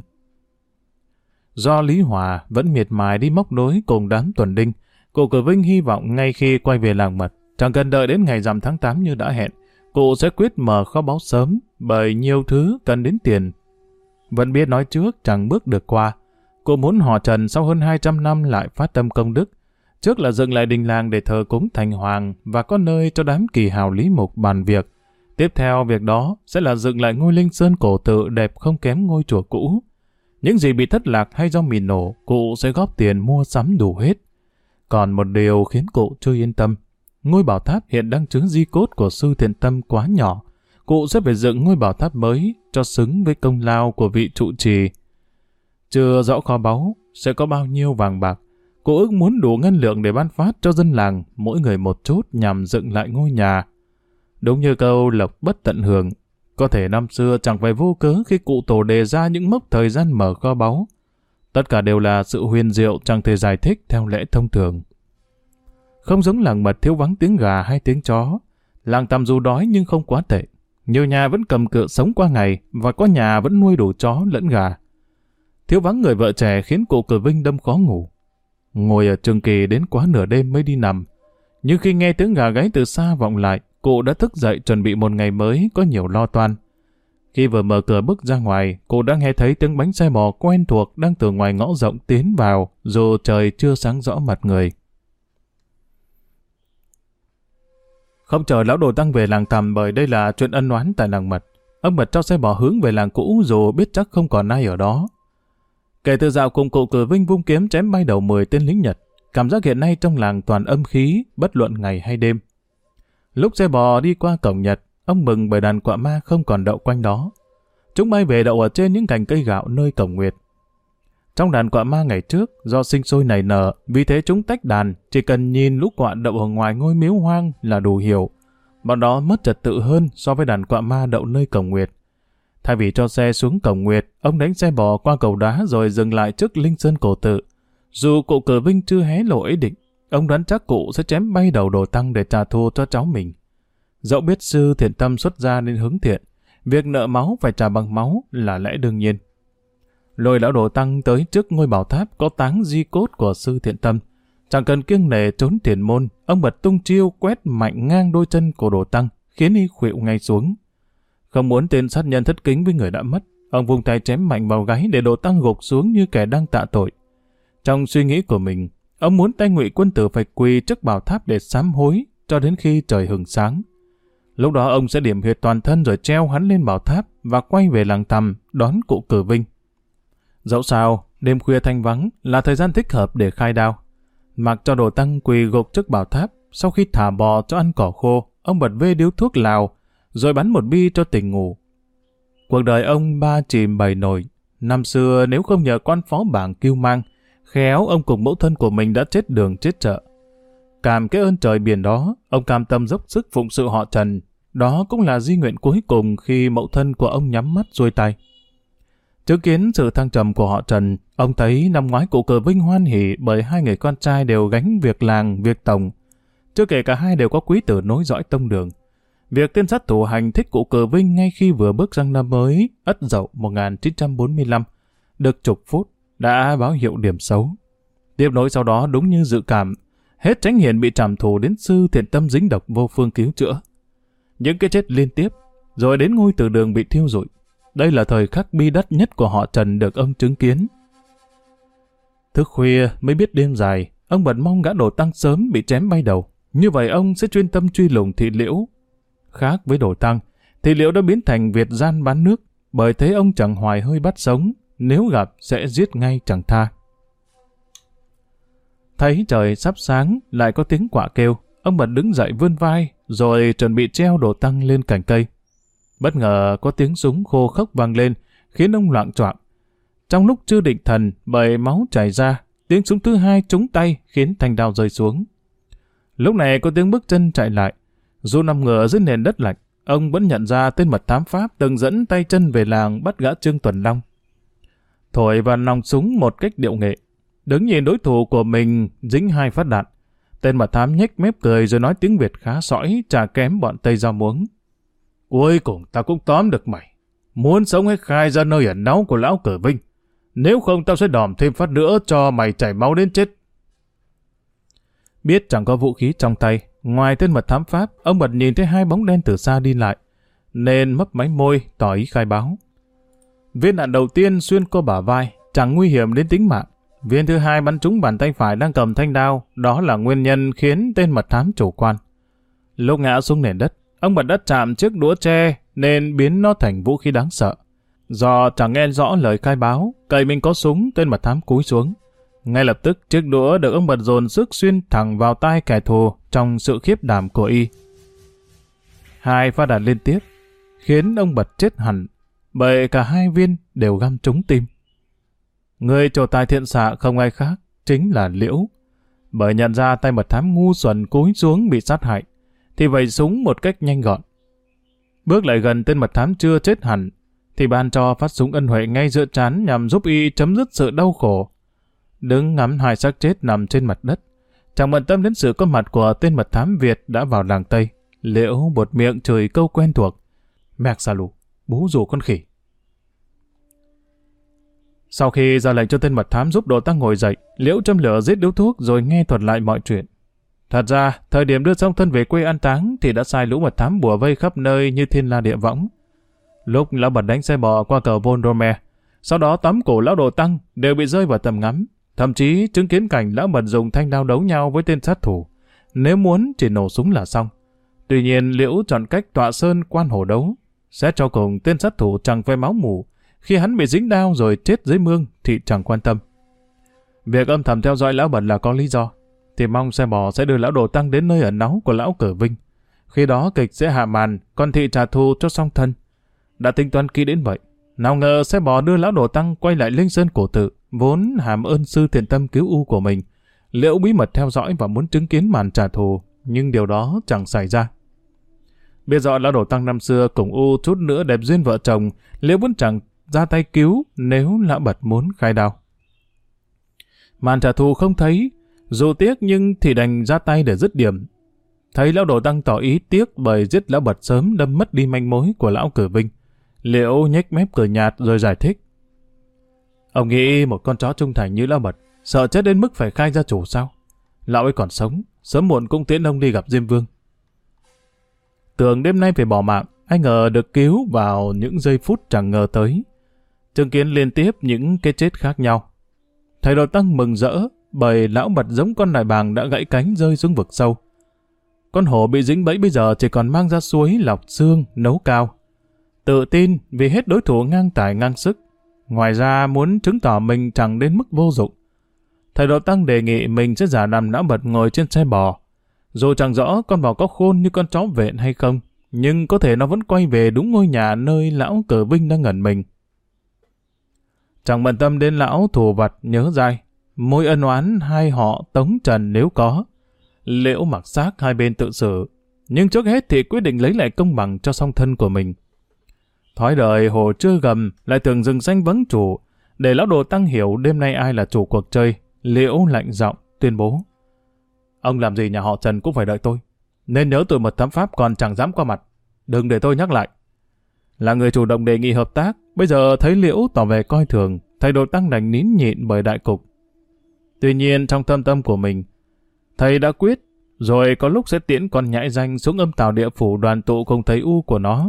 Do Lý Hòa vẫn miệt mài đi móc nối cùng đám tuần đinh, cụ Cửa Vinh hy vọng ngay khi quay về làng Mật, chẳng cần đợi đến ngày rằm tháng 8 như đã hẹn, cụ sẽ quyết mở kho báu sớm bởi nhiều thứ cần đến tiền. Vẫn biết nói trước chẳng bước được qua. Cụ muốn họ Trần sau hơn 200 năm lại phát tâm công đức. Trước là dựng lại đình làng để thờ cúng thành hoàng và có nơi cho đám kỳ hào lý mục bàn việc. Tiếp theo việc đó sẽ là dựng lại ngôi Linh Sơn cổ tự đẹp không kém ngôi chùa cũ. Những gì bị thất lạc hay do mìn nổ, cụ sẽ góp tiền mua sắm đủ hết. Còn một điều khiến cụ chưa yên tâm. Ngôi bảo tháp hiện đang chứa di cốt của sư Thiện Tâm quá nhỏ. Cụ sẽ phải dựng ngôi bảo tháp mới cho xứng với công lao của vị trụ trì. Chưa rõ kho báu sẽ có bao nhiêu vàng bạc. Cụ ước muốn đủ ngân lượng để ban phát cho dân làng mỗi người một chút nhằm dựng lại ngôi nhà. Đúng như câu lộc bất tận hưởng, có thể năm xưa chẳng phải vô cớ khi cụ tổ đề ra những mốc thời gian mở kho báu. Tất cả đều là sự huyền diệu chẳng thể giải thích theo lẽ thông thường. Không giống làng Mật thiếu vắng tiếng gà hay tiếng chó, làng Tằm dù đói nhưng không quá tệ. Nhiều nhà vẫn cầm cự sống qua ngày và có nhà vẫn nuôi đủ chó lẫn gà. Thiếu vắng người vợ trẻ khiến cụ Cửa Vinh đâm khó ngủ. Ngồi ở trường kỳ đến quá nửa đêm mới đi nằm. Nhưng khi nghe tiếng gà gáy từ xa vọng lại, cụ đã thức dậy chuẩn bị một ngày mới có nhiều lo toan. Khi vừa mở cửa bước ra ngoài, cụ đã nghe thấy tiếng bánh xe bò quen thuộc đang từ ngoài ngõ rộng tiến vào, dù trời chưa sáng rõ mặt người. Không chờ lão Đồ Tăng về làng Tằm bởi đây là chuyện ân oán tại làng Mật. Ông Mật cho xe bò hướng về làng cũ dù biết chắc không còn ai ở đó. Kể từ dạo cùng cụ Cửa Vinh vung kiếm chém bay đầu 10 tên lính Nhật, cảm giác hiện nay trong làng toàn âm khí, bất luận ngày hay đêm. Lúc xe bò đi qua cổng Nhật, ông mừng bởi đàn quạ ma không còn đậu quanh đó. Chúng bay về đậu ở trên những cành cây gạo nơi cổng Nguyệt. Trong đàn quạ ma ngày trước, do sinh sôi nảy nở, vì thế chúng tách đàn, chỉ cần nhìn lũ quạ đậu ở ngoài ngôi miếu hoang là đủ hiểu. Bọn đó mất trật tự hơn so với đàn quạ ma đậu nơi cổng Nguyệt. Thay vì cho xe xuống cổng Nguyệt, ông đánh xe bò qua cầu đá rồi dừng lại trước Linh Sơn cổ tự. Dù cụ Cửa Vinh chưa hé lộ ý định, ông đoán chắc cụ sẽ chém bay đầu Đồ Tăng để trả thù cho cháu mình. Dẫu biết sư Thiện Tâm xuất gia nên hướng thiện, việc nợ máu phải trả bằng máu là lẽ đương nhiên. Lôi lão Đồ Tăng tới trước ngôi bảo tháp có táng di cốt của sư Thiện Tâm. Chẳng cần kiêng nể trốn tiền môn, ông bật tung chiêu quét mạnh ngang đôi chân của Đồ Tăng, khiến y khuỵu ngay xuống. Không muốn tên sát nhân thất kính với người đã mất, ông vung tay chém mạnh vào gáy để Đồ Tăng gục xuống như kẻ đang tạ tội. Trong suy nghĩ của mình, ông muốn tay Ngụy Quân Tử phải quỳ trước bảo tháp để sám hối cho đến khi trời hừng sáng. Lúc đó ông sẽ điểm huyệt toàn thân rồi treo hắn lên bảo tháp và quay về làng Tằm đón cụ Cử Vinh. Dẫu sao, đêm khuya thanh vắng là thời gian thích hợp để khai đao. Mặc cho Đồ Tăng quỳ gục trước bảo tháp, sau khi thả bò cho ăn cỏ khô, ông bật vê điếu thuốc lào, rồi bắn một bi cho tỉnh ngủ. Cuộc đời ông ba chìm bảy nổi. Năm xưa nếu không nhờ quan phó bảng Cưu Mang, khéo ông cùng mẫu thân của mình đã chết đường chết chợ. Cảm cái ơn trời biển đó, ông cam tâm dốc sức phụng sự họ Trần. Đó cũng là di nguyện cuối cùng khi mẫu thân của ông nhắm mắt xuôi tay. Chứng kiến sự thăng trầm của họ Trần, ông thấy năm ngoái cụ Cử Vinh hoan hỉ bởi hai người con trai đều gánh việc làng, việc tổng. Chưa kể cả hai đều có quý tử nối dõi tông đường. Việc tên sát thủ hành thích cụ Cử Vinh ngay khi vừa bước sang năm mới Ất Dậu 1945, được chục phút, đã báo hiệu điểm xấu. Tiếp nối sau đó đúng như dự cảm, hết Tránh Hiền bị trảm thù đến Sư Thiện Tâm dính độc vô phương cứu chữa. Những cái chết liên tiếp, rồi đến ngôi Từ Đường bị thiêu rụi. Đây là thời khắc bi đát nhất của họ Trần được ông chứng kiến. Thức khuya mới biết đêm dài, ông bật mong gã Đồ Tăng sớm bị chém bay đầu. Như vậy ông sẽ chuyên tâm truy lùng Thị Liễu. Khác với Đồ Tăng, Thị Liễu đã biến thành Việt gian bán nước, bởi thế ông chẳng hoài hơi bắt sống, nếu gặp sẽ giết ngay chẳng tha. Thấy trời sắp sáng, lại có tiếng quạ kêu, ông bật đứng dậy vươn vai, rồi chuẩn bị treo Đồ Tăng lên cành cây. Bất ngờ có tiếng súng khô khốc vang lên, khiến ông loạng choạng. Trong lúc chưa định thần, bởi máu chảy ra, tiếng súng thứ hai trúng tay khiến thanh đao rơi xuống. Lúc này có tiếng bước chân chạy lại. Dù nằm ngửa dưới nền đất lạnh, ông vẫn nhận ra tên mật thám Pháp từng dẫn tay chân về làng bắt gã Trương Tuần Long. Thổi vào nòng súng một cách điệu nghệ, đứng nhìn đối thủ của mình dính 2 phát đạn. Tên mật thám nhếch mép cười rồi nói tiếng Việt khá sõi, chả kém bọn Tây Dao Muống. Cuối cùng tao cũng tóm được mày. Muốn sống hay khai ra nơi ẩn náu của lão Cử Vinh. Nếu không tao sẽ đòm thêm phát nữa cho mày chảy máu đến chết. Biết chẳng có vũ khí trong tay, ngoài tên mật thám Pháp, ông bật nhìn thấy 2 bóng đen từ xa đi lại, nên mấp máy môi tỏ ý khai báo. Viên đạn đầu tiên xuyên qua bả vai, chẳng nguy hiểm đến tính mạng. Viên thứ hai bắn trúng bàn tay phải đang cầm thanh đao, đó là nguyên nhân khiến tên mật thám chủ quan. Lúc ngã xuống nền đất, ông bật đã chạm chiếc đũa tre nên biến nó thành vũ khí đáng sợ. Do chẳng nghe rõ lời khai báo, cậy mình có súng, tên mật thám cúi xuống. Ngay lập tức chiếc đũa được ông bật dồn sức xuyên thẳng vào tai kẻ thù trong sự khiếp đảm của y. 2 phát đạn liên tiếp khiến ông bật chết hẳn, bởi cả 2 viên đều găm trúng tim. Người trổ tài thiện xạ không ai khác, chính là Liễu. Bởi nhận ra tay mật thám ngu xuẩn cúi xuống bị sát hại, thì vẩy súng một cách nhanh gọn. Bước lại gần tên mật thám chưa chết hẳn, thì ban cho phát súng ân huệ ngay giữa trán nhằm giúp y chấm dứt sự đau khổ. Đứng ngắm 2 xác chết nằm trên mặt đất, chẳng bận tâm đến sự có mặt của tên mật thám Việt đã vào làng Tây. Liễu buột miệng chửi câu quen thuộc: "Mẹc xà lù, bố rủ con khỉ." Sau khi ra lệnh cho tên mật thám giúp Đồ Tăng ngồi dậy, Liễu châm lửa giết điếu thuốc rồi nghe thuật lại mọi chuyện. Thật ra, thời điểm đưa song thân về quê an táng thì đã sai lũ mật thám bùa vây khắp nơi như thiên la địa võng. Lúc lão bật đánh xe bò qua cầu Vendôme, sau đó tóm cổ lão Đồ Tăng đều bị rơi vào tầm ngắm. Thậm chí chứng kiến cảnh lão bật dùng thanh đao đấu nhau với tên sát thủ. Nếu muốn chỉ nổ súng là xong. Tuy nhiên Liễu chọn cách tọa sơn quan hổ đấu. Xét cho cùng tên sát thủ chẳng phải máu mủ. Khi hắn bị dính đao rồi chết dưới mương thì chẳng quan tâm. Việc âm thầm theo dõi lão bật là có lý do. Thì mong xe bò sẽ đưa lão Đồ Tăng đến nơi ẩn náu của lão Cử Vinh. Khi đó kịch sẽ hạ màn, còn thị trả thù cho song thân. Đã tính toán kỹ đến vậy. Nào ngờ xe bò đưa lão Đồ Tăng quay lại Linh Sơn cổ tự, vốn hàm ơn Sư Thiện Tâm cứu u của mình. Liễu bí mật theo dõi và muốn chứng kiến màn trả thù, nhưng điều đó chẳng xảy ra. Biết rõ lão Đồ Tăng năm xưa cùng u chút nữa đẹp duyên vợ chồng, Liễu vẫn chẳng ra tay cứu nếu lão bật muốn khai đao. Màn trả thù không thấy, dù tiếc nhưng thì đành ra tay để dứt điểm. Thấy lão Đồ Tăng tỏ ý tiếc bởi giết lão bật sớm đâm mất đi manh mối của lão Cử Vinh. Liễu nhếch mép cười nhạt rồi giải thích: "Ông nghĩ một con chó trung thành như lão bật sợ chết đến mức phải khai gia chủ sao? Lão ấy còn sống, sớm muộn cũng tiễn ông đi gặp Diêm Vương." Tưởng đêm nay phải bỏ mạng, ai ngờ được cứu vào những giây phút chẳng ngờ tới. Chứng kiến liên tiếp những cái chết khác nhau. Thầy Đồ Tăng mừng rỡ, bởi lão mật giống con nai bàng đã gãy cánh rơi xuống vực sâu. Con hổ bị dính bẫy bây giờ chỉ còn mang ra suối lọc xương, nấu cao. Tự tin vì hết đối thủ ngang tài ngang sức. Ngoài ra muốn chứng tỏ mình chẳng đến mức vô dụng. Thầy Độ Tăng đề nghị mình sẽ giả làm lão mật ngồi trên xe bò. Dù chẳng rõ con bò có khôn như con chó vện hay không, nhưng có thể nó vẫn quay về đúng ngôi nhà nơi lão Cử Vinh đang ngẩn mình. Chẳng bận tâm đến lão thù vặt nhớ dai, mối ân oán hai họ Tống Trần nếu có. Liễu mặc xác hai bên tự xử, nhưng trước hết thì quyết định lấy lại công bằng cho song thân của mình. Thói đời hồ chưa gầm lại tưởng rừng xanh vắng chủ, để lão Độ Tăng hiểu đêm nay ai là chủ cuộc chơi. Liễu lạnh giọng tuyên bố: ông làm gì nhà họ Trần cũng phải đợi tôi, nên nhớ tuổi mật thám pháp còn chẳng dám qua mặt, đừng để tôi nhắc lại. Là người chủ động đề nghị hợp tác, bây giờ thấy Liễu tỏ vẻ coi thường, thầy Độ Tăng đành nín nhịn bởi đại cục. Tuy nhiên trong thâm tâm của mình, thầy đã quyết, rồi có lúc sẽ tiễn con nhãi danh xuống âm tào địa phủ đoàn tụ cùng thầy U của nó.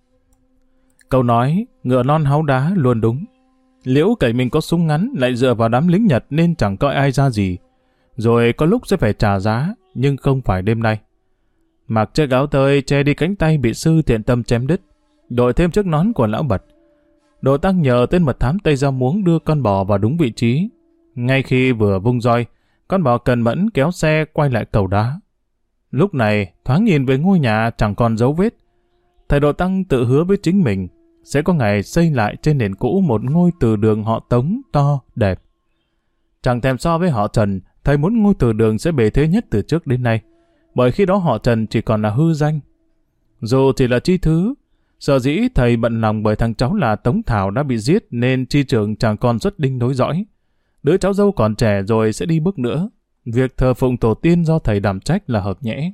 Câu nói ngựa non háu đá luôn đúng. Liễu cậy mình có súng ngắn lại dựa vào đám lính Nhật nên chẳng coi ai ra gì. Rồi có lúc sẽ phải trả giá, nhưng không phải đêm nay. Mặc chiếc áo tơi che đi cánh tay bị sư thiện tâm chém đứt, đội thêm chiếc nón của lão Bật. Độ Tăng nhờ tên mật thám Tây Giao Muống đưa con bò vào đúng vị trí. Ngay khi vừa vung roi, con bò cần mẫn kéo xe quay lại cầu đá. Lúc này, thoáng nhìn về ngôi nhà chẳng còn dấu vết. Thầy Độ Tăng tự hứa với chính mình sẽ có ngày xây lại trên nền cũ một ngôi từ đường họ Tống to, đẹp. Chẳng thèm so với họ Trần, thầy muốn ngôi từ đường sẽ bề thế nhất từ trước đến nay, bởi khi đó họ Trần chỉ còn là hư danh. Dù chỉ là chi thứ, sở dĩ thầy bận lòng bởi thằng cháu là Tống Thảo đã bị giết nên chi trưởng chẳng còn xuất đinh nối dõi. Đứa cháu dâu còn trẻ rồi sẽ đi bước nữa. Việc thờ phụng tổ tiên do thầy đảm trách là hợp nhẽ.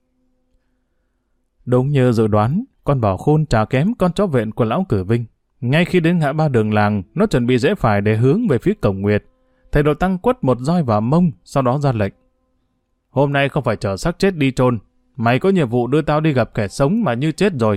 Đúng như dự đoán, con bò khôn chả kém con chó vện của lão Cử Vinh. Ngay khi đến ngã ba đường làng, nó chuẩn bị rẽ phải để hướng về phía cổng Nguyệt. Thầy Độ Tăng quất một roi vào mông, sau đó ra lệnh: hôm nay không phải chở xác chết đi chôn, mày có nhiệm vụ đưa tao đi gặp kẻ sống mà như chết rồi.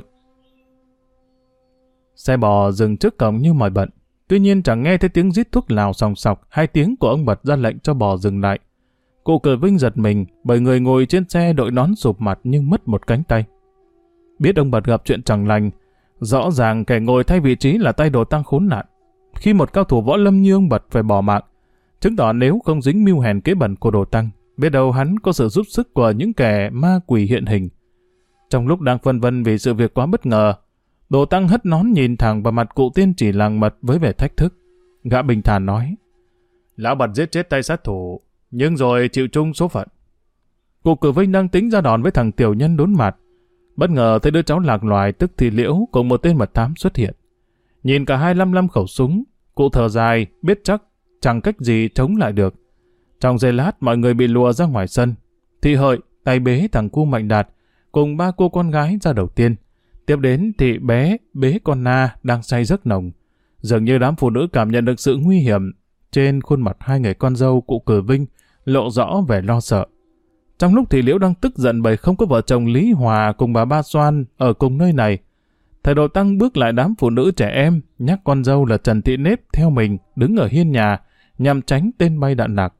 Xe bò dừng trước cổng như mỏi bận, tuy nhiên chẳng nghe thấy tiếng rít thuốc lào sòng sọc hay tiếng của ông Bật ra lệnh cho bò dừng lại. Cụ Cử Vinh giật mình bởi người ngồi trên xe đội nón sụp mặt nhưng mất một cánh tay. Biết ông Bật gặp chuyện chẳng lành, rõ ràng kẻ ngồi thay vị trí là tay Độ Tăng khốn nạn. Khi một cao thủ võ lâm như ông Bật phải bỏ mạng, chứng tỏ nếu không dính mưu hèn kế bẩn của Độ Tăng, biết đâu hắn có sự giúp sức của những kẻ ma quỷ hiện hình. Trong lúc đang phân vân vì sự việc quá bất ngờ, Độ Tăng hất nón nhìn thẳng vào mặt cụ tiên chỉ làng mật với vẻ thách thức. Gã bình thản nói: lão Bật giết chết tay sát thủ, nhưng rồi chịu chung số phận. Cụ Cử Vinh đang tính ra đòn với thằng tiểu nhân đốn mặt, bất ngờ thấy đứa cháu lạc loài tức thì Liễu cùng một tên mật thám xuất hiện. Nhìn cả hai lăm khẩu súng, cụ thở dài, biết chắc chẳng cách gì chống lại được. Trong giây lát mọi người bị lùa ra ngoài sân. Thị Hợi tay bế thằng cu Mạnh Đạt cùng ba cô con gái ra đầu tiên. Tiếp đến thì bé bế con Na đang say giấc nồng. Dường như đám phụ nữ cảm nhận được sự nguy hiểm. Trên khuôn mặt hai người con dâu cụ Cử Vinh lộ rõ vẻ lo sợ. Trong lúc thì Liễu đang tức giận bởi không có vợ chồng Lý Hòa cùng bà Ba Xoan ở cùng nơi này, thầy Độ Tăng bước lại đám phụ nữ trẻ em, nhắc con dâu là Trần Thị Nếp theo mình đứng ở hiên nhà nhằm tránh tên bay đạn lạc.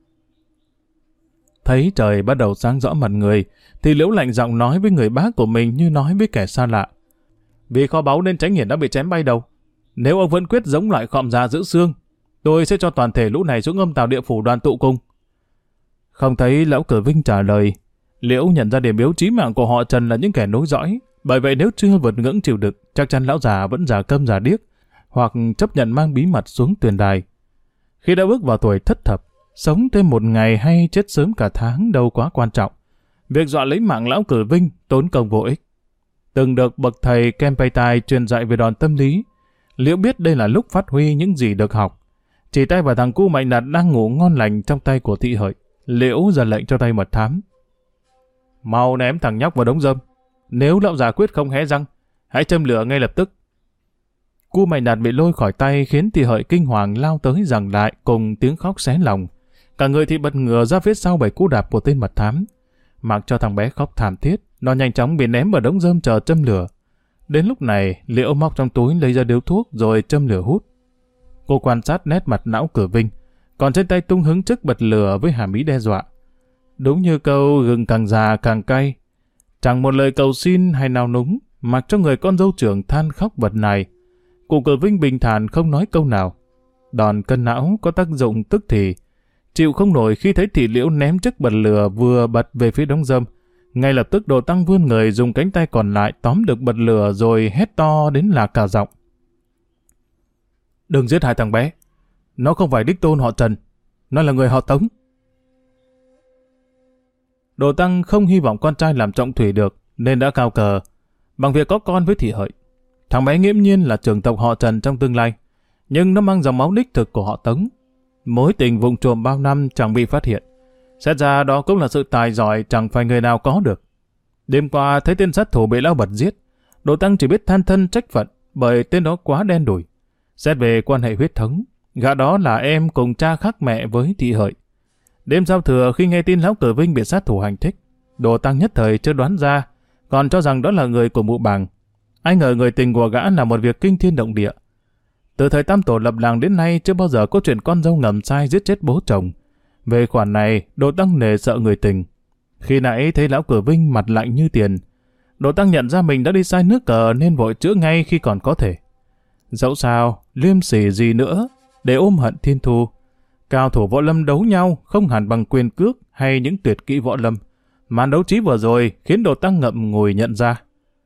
Thấy trời bắt đầu sáng rõ mặt người, thì Liễu lạnh giọng nói với người bác của mình như nói với kẻ xa lạ: vì kho báu nên Chánh Hiển đã bị chém bay đầu. Nếu ông vẫn quyết giống loại khọm già giữ xương, tôi sẽ cho toàn thể lũ này xuống âm tào địa phủ đoàn tụ cùng. Không thấy lão Cử Vinh trả lời, Liễu nhận ra điểm yếu chí mạng của họ Trần là những kẻ nối dõi. Bởi vậy nếu chưa vượt ngưỡng chịu đựng, chắc chắn lão già vẫn giả câm giả điếc, hoặc chấp nhận mang bí mật xuống tuyền đài. Khi đã bước vào tuổi thất thập, sống thêm một ngày hay chết sớm cả tháng đâu quá quan trọng. Việc dọa lấy mạng lão Cử Vinh tốn công vô ích. Từng được bậc thầy Kempeitai truyền dạy về đòn tâm lý, Liễu biết đây là lúc phát huy những gì được học. Chỉ tay vào thằng cu Mạnh Đạt đang ngủ ngon lành trong tay của Thị Hợi, Liễu ra lệnh cho tay mật thám: mau ném thằng nhóc vào đống rơm. Nếu lão già quyết không hé răng, hãy châm lửa ngay lập tức. Cu Mạnh Đạt bị lôi khỏi tay khiến Thị Hợi kinh hoàng lao tới giằng lại cùng tiếng khóc xé lòng. Cả người thì bật ngửa ra phía sau bởi cú đạp của tên mật thám. Mặc cho thằng bé khóc thảm thiết, nó nhanh chóng bị ném vào đống rơm chờ châm lửa. Đến lúc này, Liễu móc trong túi lấy ra điếu thuốc rồi châm lửa hút. Cô quan sát nét mặt lão Cử Vinh, còn trên tay tung hứng chiếc bật lửa với hàm ý đe dọa. Đúng như câu gừng càng già càng cay, chẳng một lời cầu xin hay nào núng, mặc cho người con dâu trưởng than khóc vật này. Cụ Cử Vinh bình thản không nói câu nào. Đòn cân não có tác dụng tức thì, chịu không nổi khi thấy thị Liễu ném chiếc bật lửa vừa bật về phía đống rơm. Ngay lập tức Đồ Tăng vươn người dùng cánh tay còn lại tóm được bật lửa rồi hét to đến lạc cả giọng. Đừng giết hại thằng bé. Nó không phải đích tôn họ Trần. Nó là người họ Tống. Đồ Tăng không hy vọng con trai làm trọng thủy được, nên đã cao cờ bằng việc có con với thị Hợi. Thằng bé nghiễm nhiên là trưởng tộc họ Trần trong tương lai, nhưng nó mang dòng máu đích thực của họ Tống. Mối tình vụng trộm bao năm chẳng bị phát hiện. Xét ra đó cũng là sự tài giỏi chẳng phải người nào có được. Đêm qua thấy tên sát thủ bị Lão Bật giết, Đồ Tăng chỉ biết than thân trách phận bởi tên đó quá đen đủi. Xét về quan hệ huyết thống, gã đó là em cùng cha khác mẹ với thị Hợi. Đêm giao thừa khi nghe tin Lão Cử Vinh bị sát thủ hành thích, Đồ Tăng nhất thời chưa đoán ra, còn cho rằng đó là người của mụ Bàng. Ai ngờ người tình của gã là một việc kinh thiên động địa. Từ thời Tam Tổ lập làng đến nay chưa bao giờ có chuyện con dâu ngầm sai giết chết bố chồng. Về khoản này, Đồ Tăng nể sợ người tình. Khi nãy thấy Lão Cử Vinh mặt lạnh như tiền, Đồ Tăng nhận ra mình đã đi sai nước cờ nên vội chữa ngay khi còn có thể. Dẫu sao, liêm sỉ gì nữa, để ôm hận thiên thu. Cao thủ võ lâm đấu nhau không hẳn bằng quyền cước hay những tuyệt kỹ võ lâm. Màn đấu trí vừa rồi khiến Đồ Tăng ngậm ngùi nhận ra.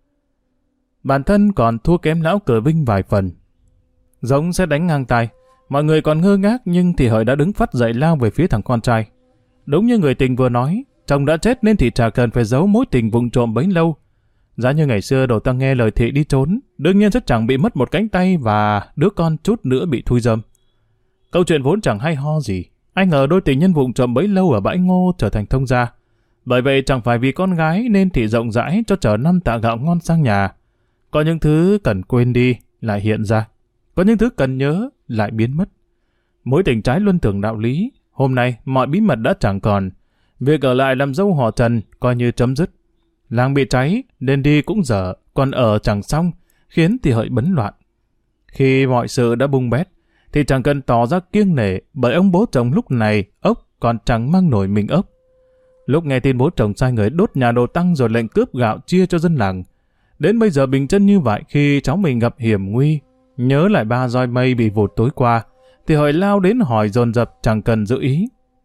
Bản thân còn thua kém Lão Cử Vinh vài phần. Giống sẽ đánh ngang tay, mọi người còn ngơ ngác nhưng thị Hợi đã đứng phắt dậy lao về phía thằng con trai. Đúng như người tình vừa nói, chồng đã chết nên thị chả cần phải giấu mối tình vụng trộm bấy lâu. Giá như ngày xưa Đồ Tăng nghe lời thị đi trốn, đương nhiên rất chẳng bị mất một cánh tay và đứa con chút nữa bị thui dâm. Câu chuyện vốn chẳng hay ho gì, ai ngờ đôi tình nhân vụng trộm bấy lâu ở bãi ngô trở thành thông gia. Bởi vậy chẳng phải vì con gái nên thị rộng rãi cho chở 5 tạ gạo ngon sang nhà. Có những thứ cần quên đi lại hiện ra, có những thứ cần nhớ lại biến mất. Mối tình trái luân thường đạo lý, hôm nay mọi bí mật đã chẳng còn. Việc ở lại làm dâu họ Trần coi như chấm dứt. Làng bị cháy nên đi cũng dở, còn ở chẳng xong, khiến thị Hợi bấn loạn. Khi mọi sự đã bung bét thì chẳng cần tỏ ra kiêng nể, bởi ông bố chồng lúc này ốc còn chẳng mang nổi mình ốc. Lúc nghe tin bố chồng sai người đốt nhà Đồ Tăng rồi lệnh cướp gạo chia cho dân làng, đến bây giờ bình chân như vậy khi cháu mình gặp hiểm nguy, nhớ lại 3 roi mây bị vụt tối qua, thì Hợi lao đến hỏi dồn dập chẳng cần giữ ý.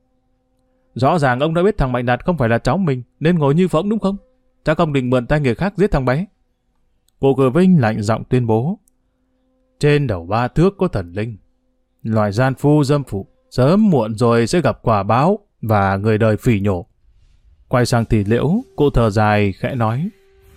Rõ ràng ông đã biết thằng Mạnh Đạt không phải là cháu mình nên ngồi như phỗng đúng không? Chắc ông định mượn tay người khác giết thằng bé. Cụ Cử Vinh lạnh giọng tuyên bố. Trên đầu 3 thước có thần linh. Loài gian phu dâm phụ sớm muộn rồi sẽ gặp quả báo và người đời phỉ nhổ. Quay sang thị Liễu, cụ thở dài khẽ nói.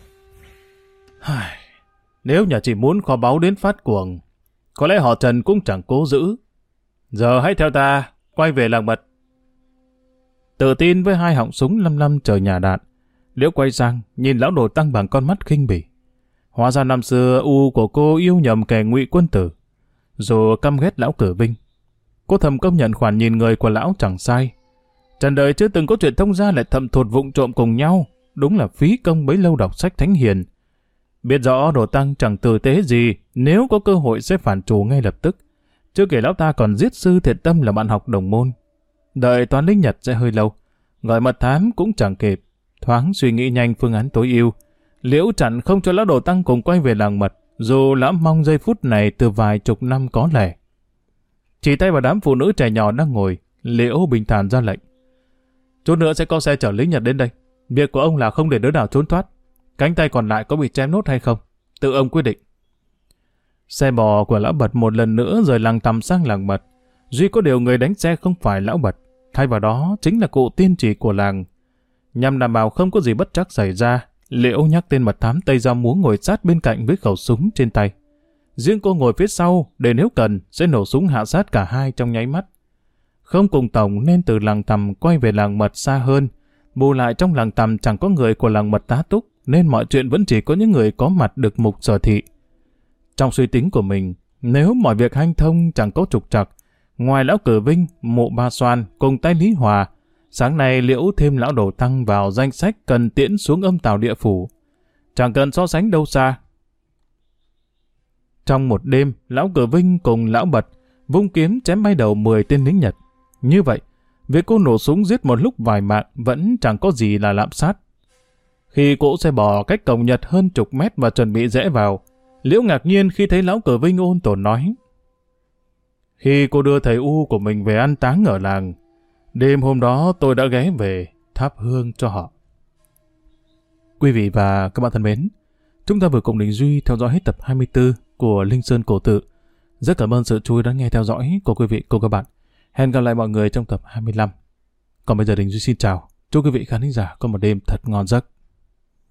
Nếu nhà chỉ muốn kho báu đến phát cuồng, có lẽ họ Trần cũng chẳng cố giữ. Giờ hãy theo ta, quay về làng Mật. Tự tin với 2 họng súng lăm lăm chờ nhà đạn, Liễu quay sang, nhìn Lão Đồ Tăng bằng con mắt khinh bỉ. Hóa ra năm xưa u của cô yêu nhầm kẻ Ngụy Quân Tử. Dù căm ghét Lão Cử Vinh, cô thầm công nhận khoản nhìn người của Lão chẳng sai. Trần đời chưa từng có chuyện thông gia lại thầm thụt vụng trộm cùng nhau, đúng là phí công bấy lâu đọc sách thánh hiền. Biết rõ Đồ Tăng chẳng tử tế gì, nếu có cơ hội sẽ phản trù ngay lập tức. Chưa kể Lão ta còn giết sư Thiện Tâm là bạn học đồng môn. Đợi toán linh nhật sẽ hơi lâu, gọi mật thám cũng chẳng kịp. Thoáng suy nghĩ nhanh phương án tối ưu, Liễu chặn không cho Lão Đồ Tăng cùng quay về làng Mật, dù Lão mong giây phút này từ vài chục năm có lẽ. Chỉ tay vào đám phụ nữ trẻ nhỏ đang ngồi, Liễu bình thản ra lệnh. Chút nữa sẽ có xe chở lính Nhật đến đây. Việc của ông là không để đứa nào trốn thoát. Cánh tay còn lại có bị chém nốt hay không, tự ông quyết định. Xe bò của Lão Bật một lần nữa rời làng Tầm sang làng Mật. Duy có điều người đánh xe không phải Lão Bật, thay vào đó chính là cụ tiên trì của làng. Nhằm đảm bảo không có gì bất trắc xảy ra, Liễu nhắc tên mật thám Tây Giao Múa ngồi sát bên cạnh với khẩu súng trên tay. Riêng cô ngồi phía sau để nếu cần sẽ nổ súng hạ sát cả hai trong nháy mắt. Không cùng tổng nên từ làng Tầm quay về làng Mật xa hơn. Bù lại trong làng Tầm chẳng có người của làng Mật tá túc, nên mọi chuyện vẫn chỉ có những người có mặt được mục sở thị. Trong suy tính của mình, nếu mọi việc hanh thông chẳng có trục trặc, ngoài Lão Cử Vinh, mụ Ba Xoan cùng tay Lý Hòa, sáng nay Liễu thêm Lão Đồ Tăng vào danh sách cần tiễn xuống âm tào địa phủ. Chẳng cần so sánh đâu xa. Trong một đêm, Lão Cử Vinh cùng Lão Bật vung kiếm chém bay đầu 10 tên lính Nhật. Như vậy, việc cô nổ súng giết một lúc vài mạng vẫn chẳng có gì là lạm sát. Khi cỗ xe bò cách cổng Nhật hơn chục mét và chuẩn bị rẽ vào, Liễu ngạc nhiên khi thấy lão Cờ Vinh ôn tồn nói: Khi cô đưa thầy U của mình về an táng ở làng, đêm hôm đó tôi đã ghé về thắp hương cho họ. Quý vị và các bạn thân mến, chúng ta vừa cùng Đình Duy theo dõi hết tập 24 của Linh Sơn Cổ Tự. Rất cảm ơn sự chú ý đón nghe theo dõi của quý vị cùng các bạn. Hẹn gặp lại mọi người trong tập 25. Còn bây giờ Đình Duy xin chào. Chúc quý vị khán thính giả có một đêm thật ngon giấc.